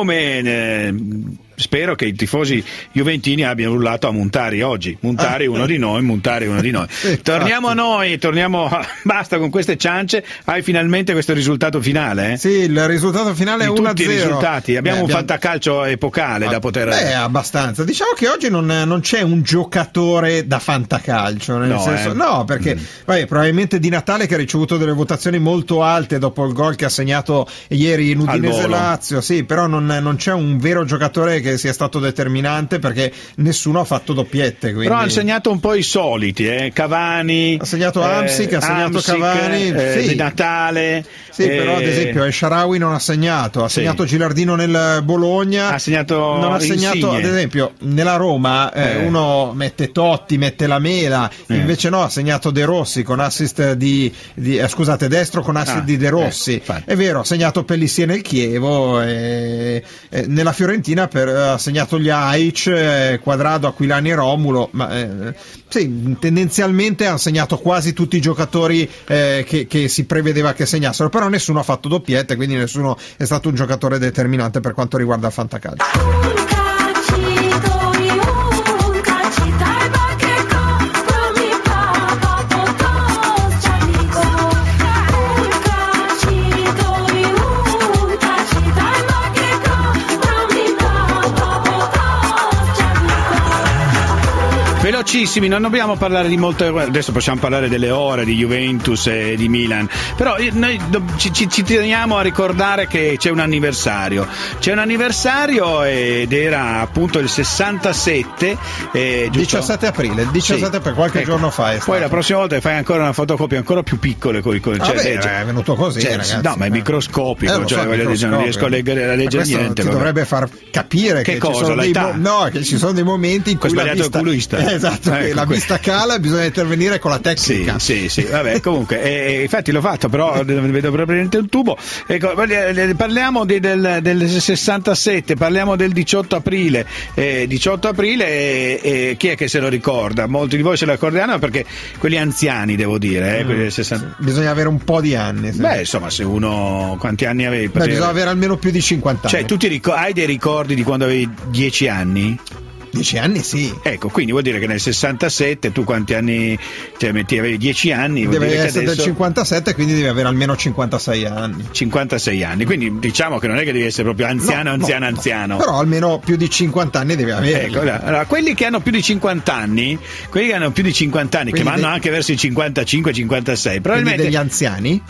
come spero che i tifosi juventini abbiano urlato a Montari oggi: Montari uno di noi, Montari uno di noi. Torniamo a noi, basta con queste ciance. Hai finalmente questo risultato finale? Sì, il risultato finale è 1-0. Tutti i risultati, abbiamo un fantacalcio epocale da poter... abbastanza. Diciamo che oggi non c'è un giocatore da fantacalcio, no, perché probabilmente Di Natale, che ha ricevuto delle votazioni molto alte dopo il gol che ha segnato ieri in Udinese Lazio, sì, però non c'è un vero giocatore che sia stato determinante, perché nessuno ha fatto doppiette. Quindi... Però hanno segnato un po' i soliti, Cavani, ha segnato Hamsik, ha segnato Cavani, Di Natale. Sì, però ad esempio El Shaarawy non ha segnato, ha segnato Gilardino nel Bologna, non ha segnato, ad esempio nella Roma uno mette Totti, mette Lamela, invece no, ha segnato De Rossi con assist Destro con assist di De Rossi. È vero, ha segnato Pellissier nel Chievo, nella Fiorentina ha segnato gli Aic, Quadrado, Aquilani e Romulo, ma sì, tendenzialmente ha segnato quasi tutti i giocatori che si prevedeva che segnassero, però nessuno ha fatto doppiette, quindi nessuno è stato un giocatore determinante per quanto riguarda il fantacalcio. Velocissimi, non dobbiamo parlare di molte, adesso possiamo parlare delle ore di Juventus e di Milan, però noi ci teniamo a ricordare che c'è un anniversario ed era appunto il 67, 17 aprile, qualche giorno fa. Poi la prossima volta fai ancora una fotocopia ancora più piccole è venuto così, ragazzi. No, ma è microscopico, non riesco a leggere niente. Ti dovrebbe far capire che ci sono dei momenti in cui sbagliato il culista. Esatto, la vista cala, bisogna intervenire con la tecnica. Sì, vabbè, comunque, infatti l'ho fatto, però vedo probabilmente un tubo. Ecco, parliamo del 67, parliamo del 18 aprile. 18 aprile, chi è che se lo ricorda? Molti di voi se lo ricorderanno, perché quelli anziani, devo dire, quelli del 60... Bisogna avere un po' di anni. Sì. Beh, insomma, se uno... Quanti anni avevi? Bisogna avere almeno più di 50 anni. Cioè, tu hai dei ricordi di quando avevi 10 anni? 10 anni sì. Ecco, quindi vuol dire che nel 67 tu quanti anni, cioè avevi 10 anni? Deve essere del 57, quindi devi avere almeno 56 anni. 56 anni, quindi diciamo che non è che devi essere proprio anziano. Però almeno più di 50 anni devi avere. Ecco, allora, quelli che hanno più di 50 anni, che vanno anche verso i 55-56, probabilmente degli anziani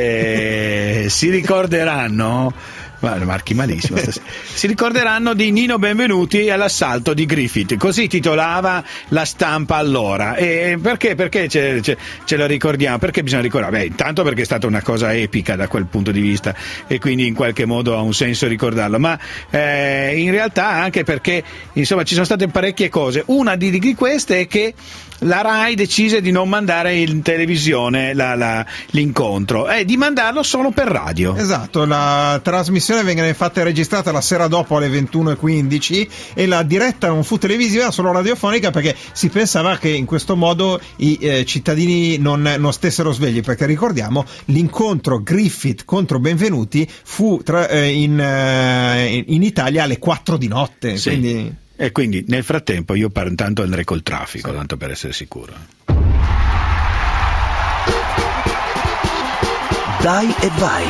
si ricorderanno. Marchi malissimo. Si ricorderanno di Nino Benvenuti all'assalto di Griffith, così titolava la stampa allora. E perché ce lo ricordiamo? Perché bisogna ricordare? Beh, intanto perché è stata una cosa epica da quel punto di vista e quindi in qualche modo ha un senso ricordarlo, ma in realtà anche perché insomma ci sono state parecchie cose. Una di queste è che la Rai decise di non mandare in televisione l'incontro e di mandarlo solo per radio. Esatto, la trasmissione venne fatta e registrata la sera dopo alle 21:15 e la diretta non fu televisiva, solo radiofonica, perché si pensava che in questo modo i cittadini non stessero svegli, perché ricordiamo l'incontro Griffith contro Benvenuti fu in Italia alle 4 di notte. Sì. E quindi nel frattempo io intanto andrei col traffico, tanto per essere sicuro. Dai e vai.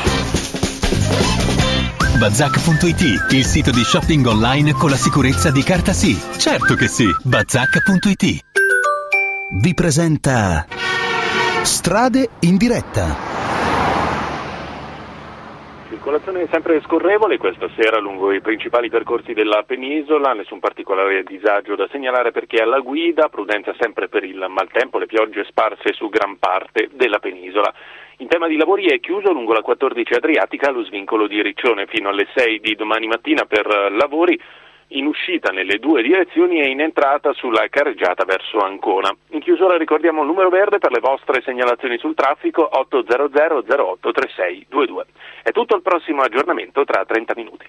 Bazzac.it, il sito di shopping online con la sicurezza di carta sì. Certo che sì, Bazzac.it. Vi presenta Strade in diretta. Circolazione sempre scorrevole questa sera lungo i principali percorsi della penisola, nessun particolare disagio da segnalare per chi è alla guida, prudenza sempre per il maltempo, le piogge sparse su gran parte della penisola. In tema di lavori è chiuso lungo la 14 Adriatica lo svincolo di Riccione fino alle 6 di domani mattina per lavori in uscita nelle due direzioni e in entrata sulla carreggiata verso Ancona. In chiusura ricordiamo il numero verde per le vostre segnalazioni sul traffico 800 08 3622. È tutto, il prossimo aggiornamento tra 30 minuti.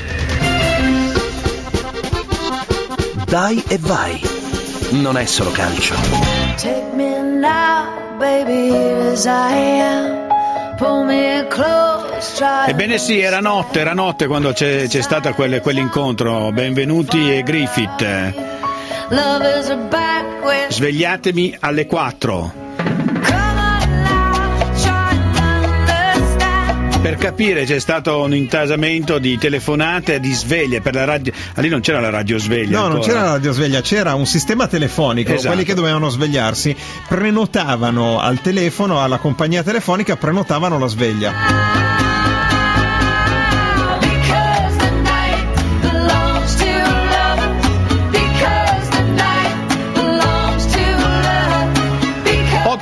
Dai e vai. Non è solo calcio. Take me now, baby, as I am. Pull me close, Ebbene sì, era notte quando c'è stato quell'incontro Benvenuti e Griffith. Svegliatemi alle 4. Per capire c'è stato un intasamento di telefonate, di sveglie per la radio. Lì non c'era la radiosveglia. No, ancora. Non c'era la radiosveglia, c'era un sistema telefonico. Esatto. Quelli che dovevano svegliarsi prenotavano al telefono, alla compagnia telefonica, prenotavano la sveglia.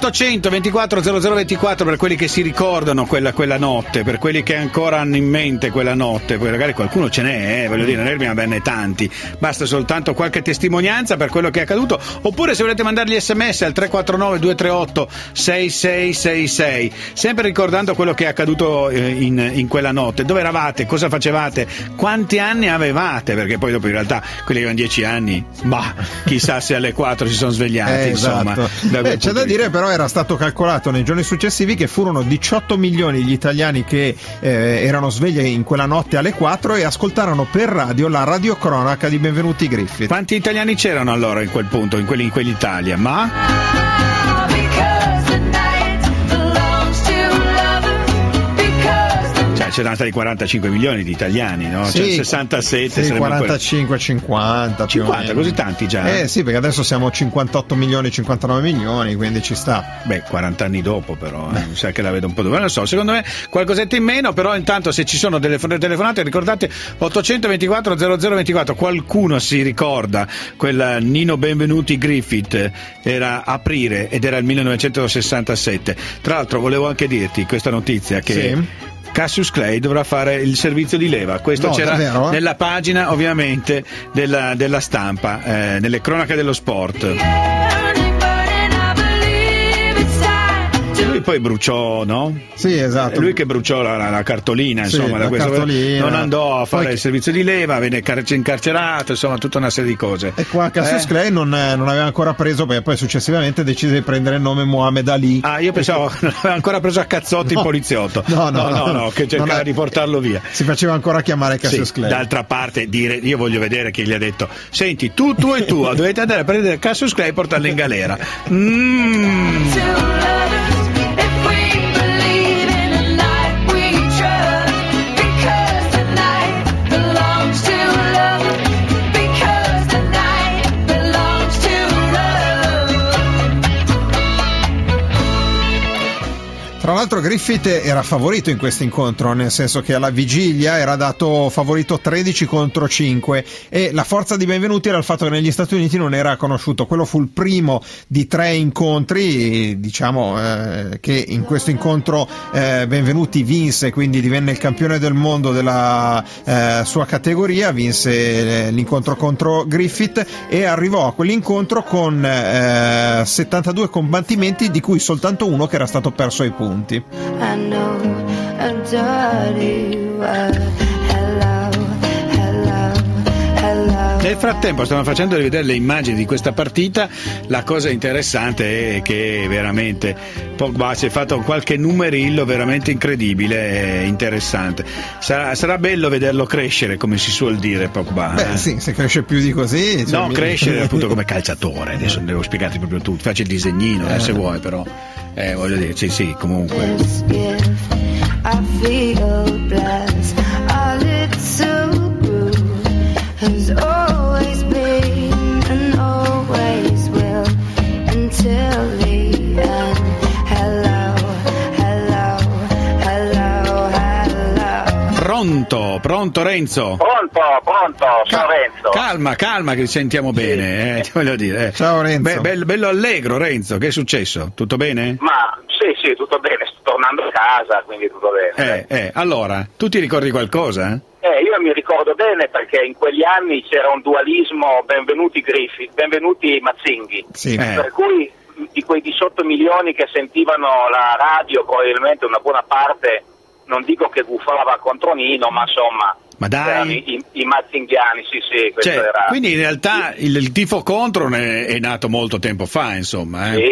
800 24 0024 per quelli che si ricordano quella notte, per quelli che ancora hanno in mente quella notte, poi magari qualcuno ce n'è, voglio dire, non ne abbiamo tanti, basta soltanto qualche testimonianza per quello che è accaduto, oppure se volete mandargli sms al 349 238 6666, sempre ricordando quello che è accaduto in quella notte, dove eravate, cosa facevate, quanti anni avevate, perché poi dopo in realtà quelli che avevano 10 anni, chissà se alle 4 si sono svegliati, insomma. Esatto. C'è da dire però era stato calcolato nei giorni successivi che furono 18 milioni gli italiani che erano svegli in quella notte alle 4 e ascoltarono per radio la radiocronaca di Benvenuti Griffith. Quanti italiani c'erano allora in quel punto, in quell'Italia? C'erano stati 45 milioni di italiani, no? Sì, cioè 67, sì, 45, 50 più 50, così tanti già. Sì, perché adesso siamo 58 milioni, 59 milioni, quindi ci sta. 40 anni dopo però, mi sa che la vedo un po' dove, non lo so, secondo me qualcosetta in meno, però intanto se ci sono delle telefonate ricordate 824 0024, qualcuno si ricorda quel Nino Benvenuti Griffith, era Aprire ed era il 1967. Tra l'altro volevo anche dirti questa notizia che sì. Cassius Clay dovrà fare il servizio di leva, questo c'era davvero? Nella pagina ovviamente della stampa, nelle cronache dello sport. Lui poi bruciò, no? Sì, esatto. Lui che bruciò la cartolina, insomma, la cartolina. Non andò a fare il servizio di leva, venne incarcerato, insomma, tutta una serie di cose. E qua Cassius Clay non aveva ancora preso, perché poi successivamente decise di prendere il nome Muhammad Ali. Io pensavo non aveva ancora preso a cazzotti il poliziotto. No, che cercava di portarlo via. Si faceva ancora chiamare Cassius Clay. D'altra parte, io voglio vedere chi gli ha detto: senti, tu e tu dovete andare a prendere Cassius Clay e portarlo in galera. Tra l'altro Griffith era favorito in questo incontro, nel senso che alla vigilia era dato favorito 13-5 e la forza di Benvenuti era il fatto che negli Stati Uniti non era conosciuto. Quello fu il primo di 3 incontri, diciamo che in questo incontro Benvenuti vinse, quindi divenne il campione del mondo della sua categoria, vinse l'incontro contro Griffith e arrivò a quell'incontro con 72 combattimenti, di cui soltanto uno che era stato perso ai punti. I know a dirty word. Hello, hello, hello. Nel frattempo stanno facendo rivedere le immagini di questa partita. La cosa interessante è che veramente Pogba si è fatto qualche numerillo veramente incredibile e interessante. Sarà bello vederlo crescere, come si suol dire, Pogba. Sì, se cresce più di così. No, crescere appunto come calciatore. Adesso devo spiegarti proprio tutto. Faccio il disegnino, se vuoi, però. Voglio dire, sì, comunque. I feel blessed. A little groove has always been and always will until the end. Hello, hello, hello, hello. Pronto Renzo? Pronto, sono Renzo. Calma che sentiamo bene, ti voglio dire. Ciao Renzo. Bello allegro Renzo, che è successo? Tutto bene? Ma sì, tutto bene, sto tornando a casa, quindi tutto bene. Allora, tu ti ricordi qualcosa? Io mi ricordo bene perché in quegli anni c'era un dualismo Benvenuti Griffith, Benvenuti Mazzinghi, per cui di quei 18 milioni che sentivano la radio probabilmente una buona parte, non dico che guffava contro Nino, ma insomma i mazzinghiani, sì, questo era. Quindi in realtà il tifo contro è nato molto tempo fa, insomma. Sì,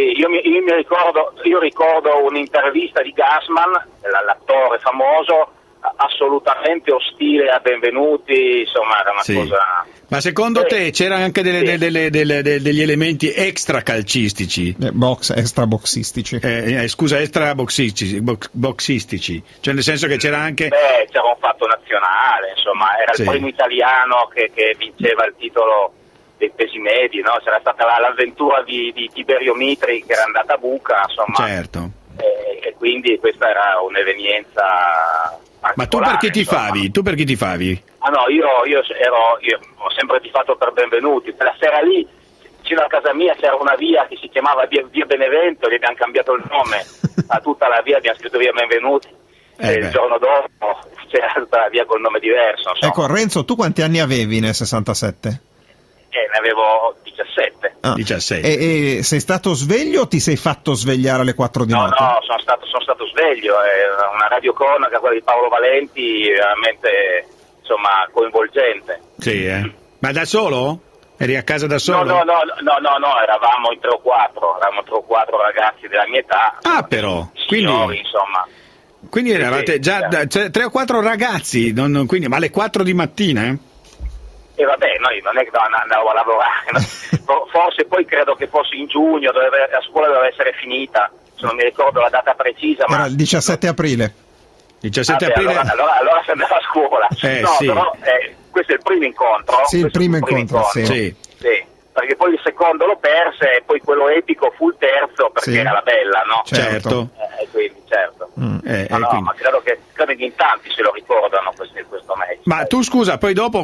io ricordo un'intervista di Gassman, l'attore famoso, assolutamente ostile a Benvenuti, insomma era una cosa. Ma secondo te c'erano anche degli elementi extra calcistici? Extra boxistici. Extra boxistici. Cioè nel senso che c'era anche. C'era un fatto nazionale, insomma, era il primo italiano che vinceva il titolo dei pesi medi, no? C'era stata l'avventura di Tiberio Mitri che era andata a buca, insomma. Certo. E quindi questa era un'evenienza. Ma tu per chi ti favi? Ah no, io ho sempre tifato per Benvenuti. La sera lì vicino a casa mia c'era una via che si chiamava via Benevento, gli abbiamo cambiato il nome a tutta la via, abbiamo scritto via Benvenuti, e il giorno dopo c'era tutta la via col nome diverso. Insomma. Ecco, Renzo, tu quanti anni avevi nel 67? Ne avevo 17. 17. E sei stato sveglio o ti sei fatto svegliare alle 4 di notte? No, sono stato sveglio, è una radiocronaca, quella di Paolo Valenti, veramente, insomma, coinvolgente. Sì, Ma da solo? Eri a casa da solo? No, eravamo in 3 o 4 ragazzi della mia età. Ah, però, signori, insomma. Quindi eravate già 3 o 4 ragazzi, quindi, ma alle 4 di mattina? E vabbè, noi non è che andavo a lavorare, forse poi credo che fosse in giugno, la scuola doveva essere finita, se non mi ricordo la data precisa. Era il 17 aprile. 17 aprile? Allora si andava a scuola. Sì. Però questo è il primo incontro. Sì, il primo incontro. Sì. Perché poi il secondo lo perse e poi quello epico fu il terzo perché era la bella, no? Certo. Quindi, certo. Ma credo che in tanti se lo ricordano questo match. Ma tu scusa, poi dopo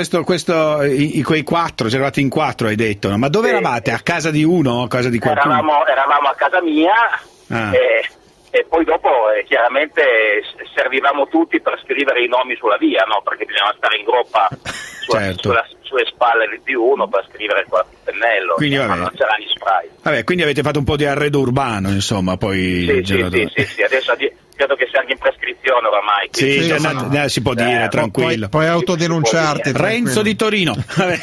quei 4, c'eravate in 4 hai detto, no? Ma dove eravate? A casa di uno? A casa di qualcuno? Eravamo a casa mia e poi dopo chiaramente servivamo tutti per scrivere i nomi sulla via, no? Perché bisognava stare in groppa sulle spalle di uno per scrivere con il pennello, quindi, non c'era gli spray. Vabbè, quindi avete fatto un po' di arredo urbano, insomma, poi... Sì, adesso credo che sia anche in prescrizione oramai. Si può dire, tranquillo. Puoi autodenunciarti. Renzo di Torino.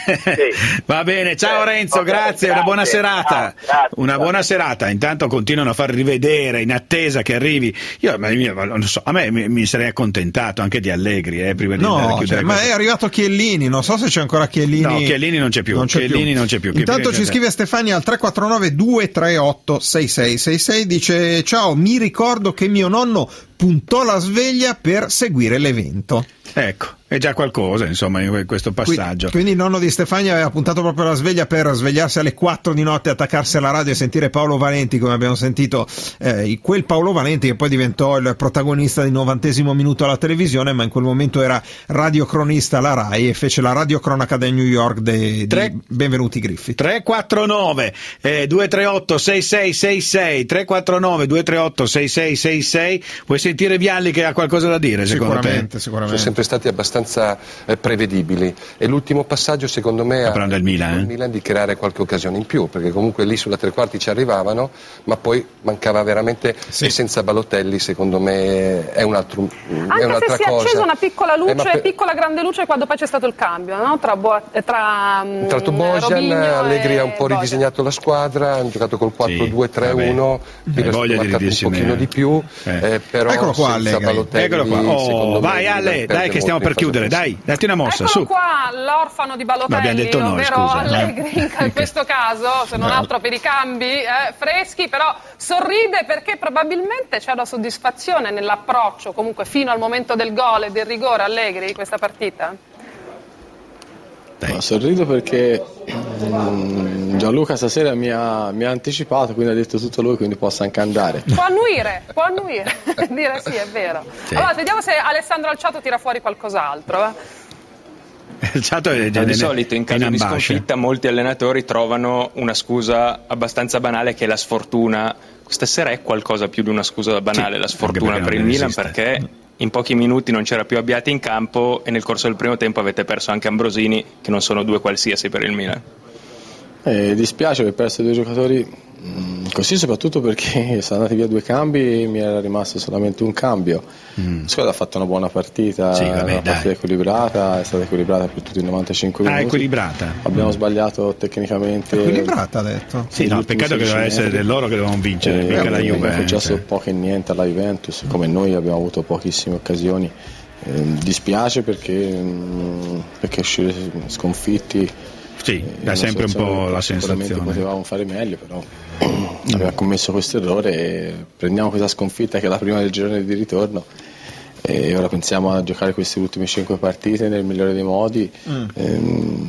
Va bene, ciao Renzo, grazie, una buona serata. Una buona serata. Intanto continuano a far rivedere in attesa che arrivi. Io non so, a me mi sarei accontentato anche di Allegri, prima di andare a chiudere. Ma è arrivato Chiellini, non so se c'è ancora Chiellini. No, Chiellini non c'è più. Non c'è più. Intanto ci scrive Stefania al 349 238 6666, dice: ciao, mi ricordo che mio nonno puntò la sveglia per seguire l'evento. Ecco, è già qualcosa, insomma, in questo passaggio. Quindi il nonno di Stefania aveva puntato proprio la sveglia per svegliarsi alle 4 di notte, attaccarsi alla radio e sentire Paolo Valenti, come abbiamo sentito, quel Paolo Valenti che poi diventò il protagonista del 90° minuto alla televisione, ma in quel momento era radiocronista alla Rai e fece la radiocronaca da New York di Benvenuti Griffith. 349 238 6666 349 238 6666. Vuoi sentire Vialli che ha qualcosa da dire, secondo te? Sicuramente. Sono sempre stati abbastanza prevedibili e l'ultimo passaggio secondo me è il Milan di creare qualche occasione in più, perché comunque lì sulla tre quarti ci arrivavano, ma poi mancava veramente, e senza Balotelli secondo me è un'altra cosa. Anche se si è accesa una piccola luce, piccola grande luce quando poi c'è stato il cambio, no? Tra l'altro Bojan, Allegri ha un po' ridisegnato la squadra, hanno giocato col 4-2-3-1, qui è marcato un pochino di più, però eccolo qua, senza Balotelli. Eccolo qua. Vai Ale, dai che stiamo per chiudere, dai, datti una mossa. Eccolo qua, l'orfano di Balotelli, ovvero Allegri in questo caso, se non altro per i cambi freschi, però sorride perché probabilmente c'è una soddisfazione nell'approccio comunque fino al momento del gol e del rigore Allegri di questa partita. No, sorrido perché Gianluca stasera mi ha anticipato, quindi ha detto tutto lui, quindi posso anche andare. Può annuire dire sì, è vero. Sì. Allora vediamo se Alessandro Alciato tira fuori qualcos'altro. Di solito in caso di sconfitta molti allenatori trovano una scusa abbastanza banale che è la sfortuna. Questa sera è qualcosa più di una scusa banale, la sfortuna per il Milan, perché in pochi minuti non c'era più Abbiati in campo e nel corso del primo tempo avete perso anche Ambrosini, che non sono due qualsiasi per il Milan. Dispiace aver perso 2 giocatori così, soprattutto perché sono andati via 2 cambi e mi era rimasto solamente un cambio. La squadra ha fatto una buona partita, una partita equilibrata, è stata equilibrata per tutti i 95 minuti. Equilibrata. Abbiamo sbagliato tecnicamente. Equilibrata, ha detto. Sì, no, peccato che doveva essere del loro che dovevano vincere, mica la Juve. Abbiamo successo poco e niente alla Juventus, come noi abbiamo avuto pochissime occasioni. Dispiace perché uscire sconfitti dà sempre un po' la sensazione. Sicuramente potevamo fare meglio, però abbiamo commesso questo errore e prendiamo questa sconfitta che è la prima del girone di ritorno e ora pensiamo a giocare queste ultime 5 partite nel migliore dei modi.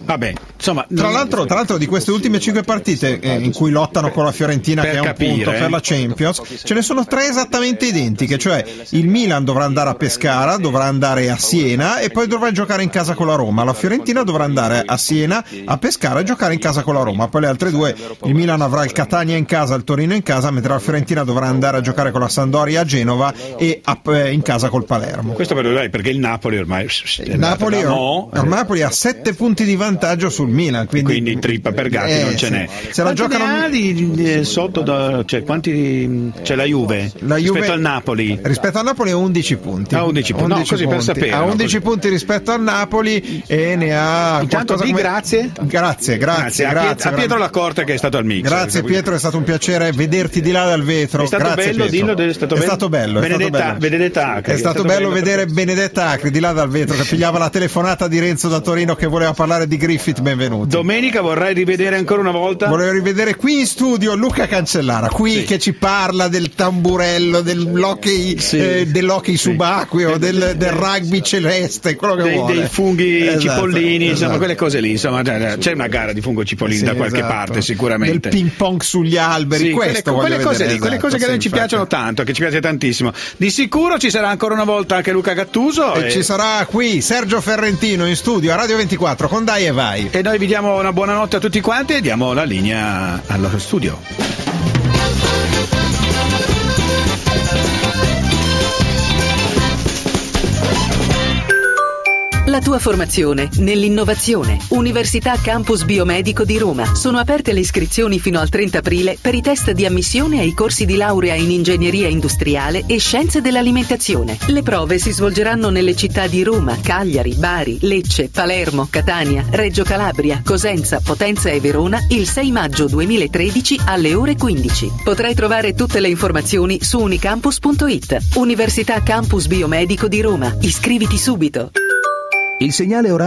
Vabbè, insomma, tra l'altro di queste ultime 5 partite in cui lottano con la Fiorentina, che è un punto per la Champions, ce ne sono 3 esattamente identiche, cioè il Milan dovrà andare a Pescara, dovrà andare a Siena e poi dovrà giocare in casa con la Roma. La Fiorentina dovrà andare a Siena, a Pescara e giocare in casa con la Roma. Poi le altre 2, il Milan avrà il Catania in casa, il Torino in casa, mentre la Fiorentina dovrà andare a giocare con la Sampdoria a Genova e in casa col Palermo. Questo perché il Napoli ormai il Napoli ha 7 punti di vantaggio sul Milan, quindi trippa per gatti non ce n'è. Se la giocano sotto cioè quanti c'è la Juve rispetto al Napoli? Rispetto al Napoli ha 11 punti. Ha 11 punti. No, così per sapere. Ha 11 punti rispetto al Napoli e ne ha intanto grazie a Pietro Lacorte che è stato al mix. Grazie Pietro, è stato un piacere vederti di là dal vetro. È stato grazie, bello, dillo, è stato bello. Benedetta Acri. È stato bello vedere Benedetta Acri di là dal vetro che pigliava la telefonata di Renzo da Torino che voleva parlare di Griffith. Benvenuti. Domenica vorrei rivedere ancora una volta. Volevo rivedere qui in studio Luca Cancellara, che ci parla del tamburello, dell'hockey subacqueo, del rugby celeste, quello che vuole. Dei funghi cipollini, insomma, quelle cose lì. Insomma, c'è una gara di fungo cipollini da qualche parte, sicuramente. Del ping pong sugli alberi, quelle cose lì, quelle cose che a noi ci piacciono tanto, che ci piace tantissimo. Di sicuro ci sarà ancora una volta anche Luca Gattuso. E ci sarà qui Sergio Ferrentino in studio a Radio 24 con Dai e Vai. E noi vi diamo una buonanotte a tutti quanti e diamo la linea al studio. La tua formazione nell'innovazione. Università Campus Biomedico di Roma. Sono aperte le iscrizioni fino al 30 aprile per i test di ammissione ai corsi di laurea in ingegneria industriale e scienze dell'alimentazione. Le prove si svolgeranno nelle città di Roma, Cagliari, Bari, Lecce, Palermo, Catania, Reggio Calabria, Cosenza, Potenza e Verona il 6 maggio 2013 alle ore 15. Potrai trovare tutte le informazioni su unicampus.it. Università Campus Biomedico di Roma. Iscriviti subito. Il segnale orario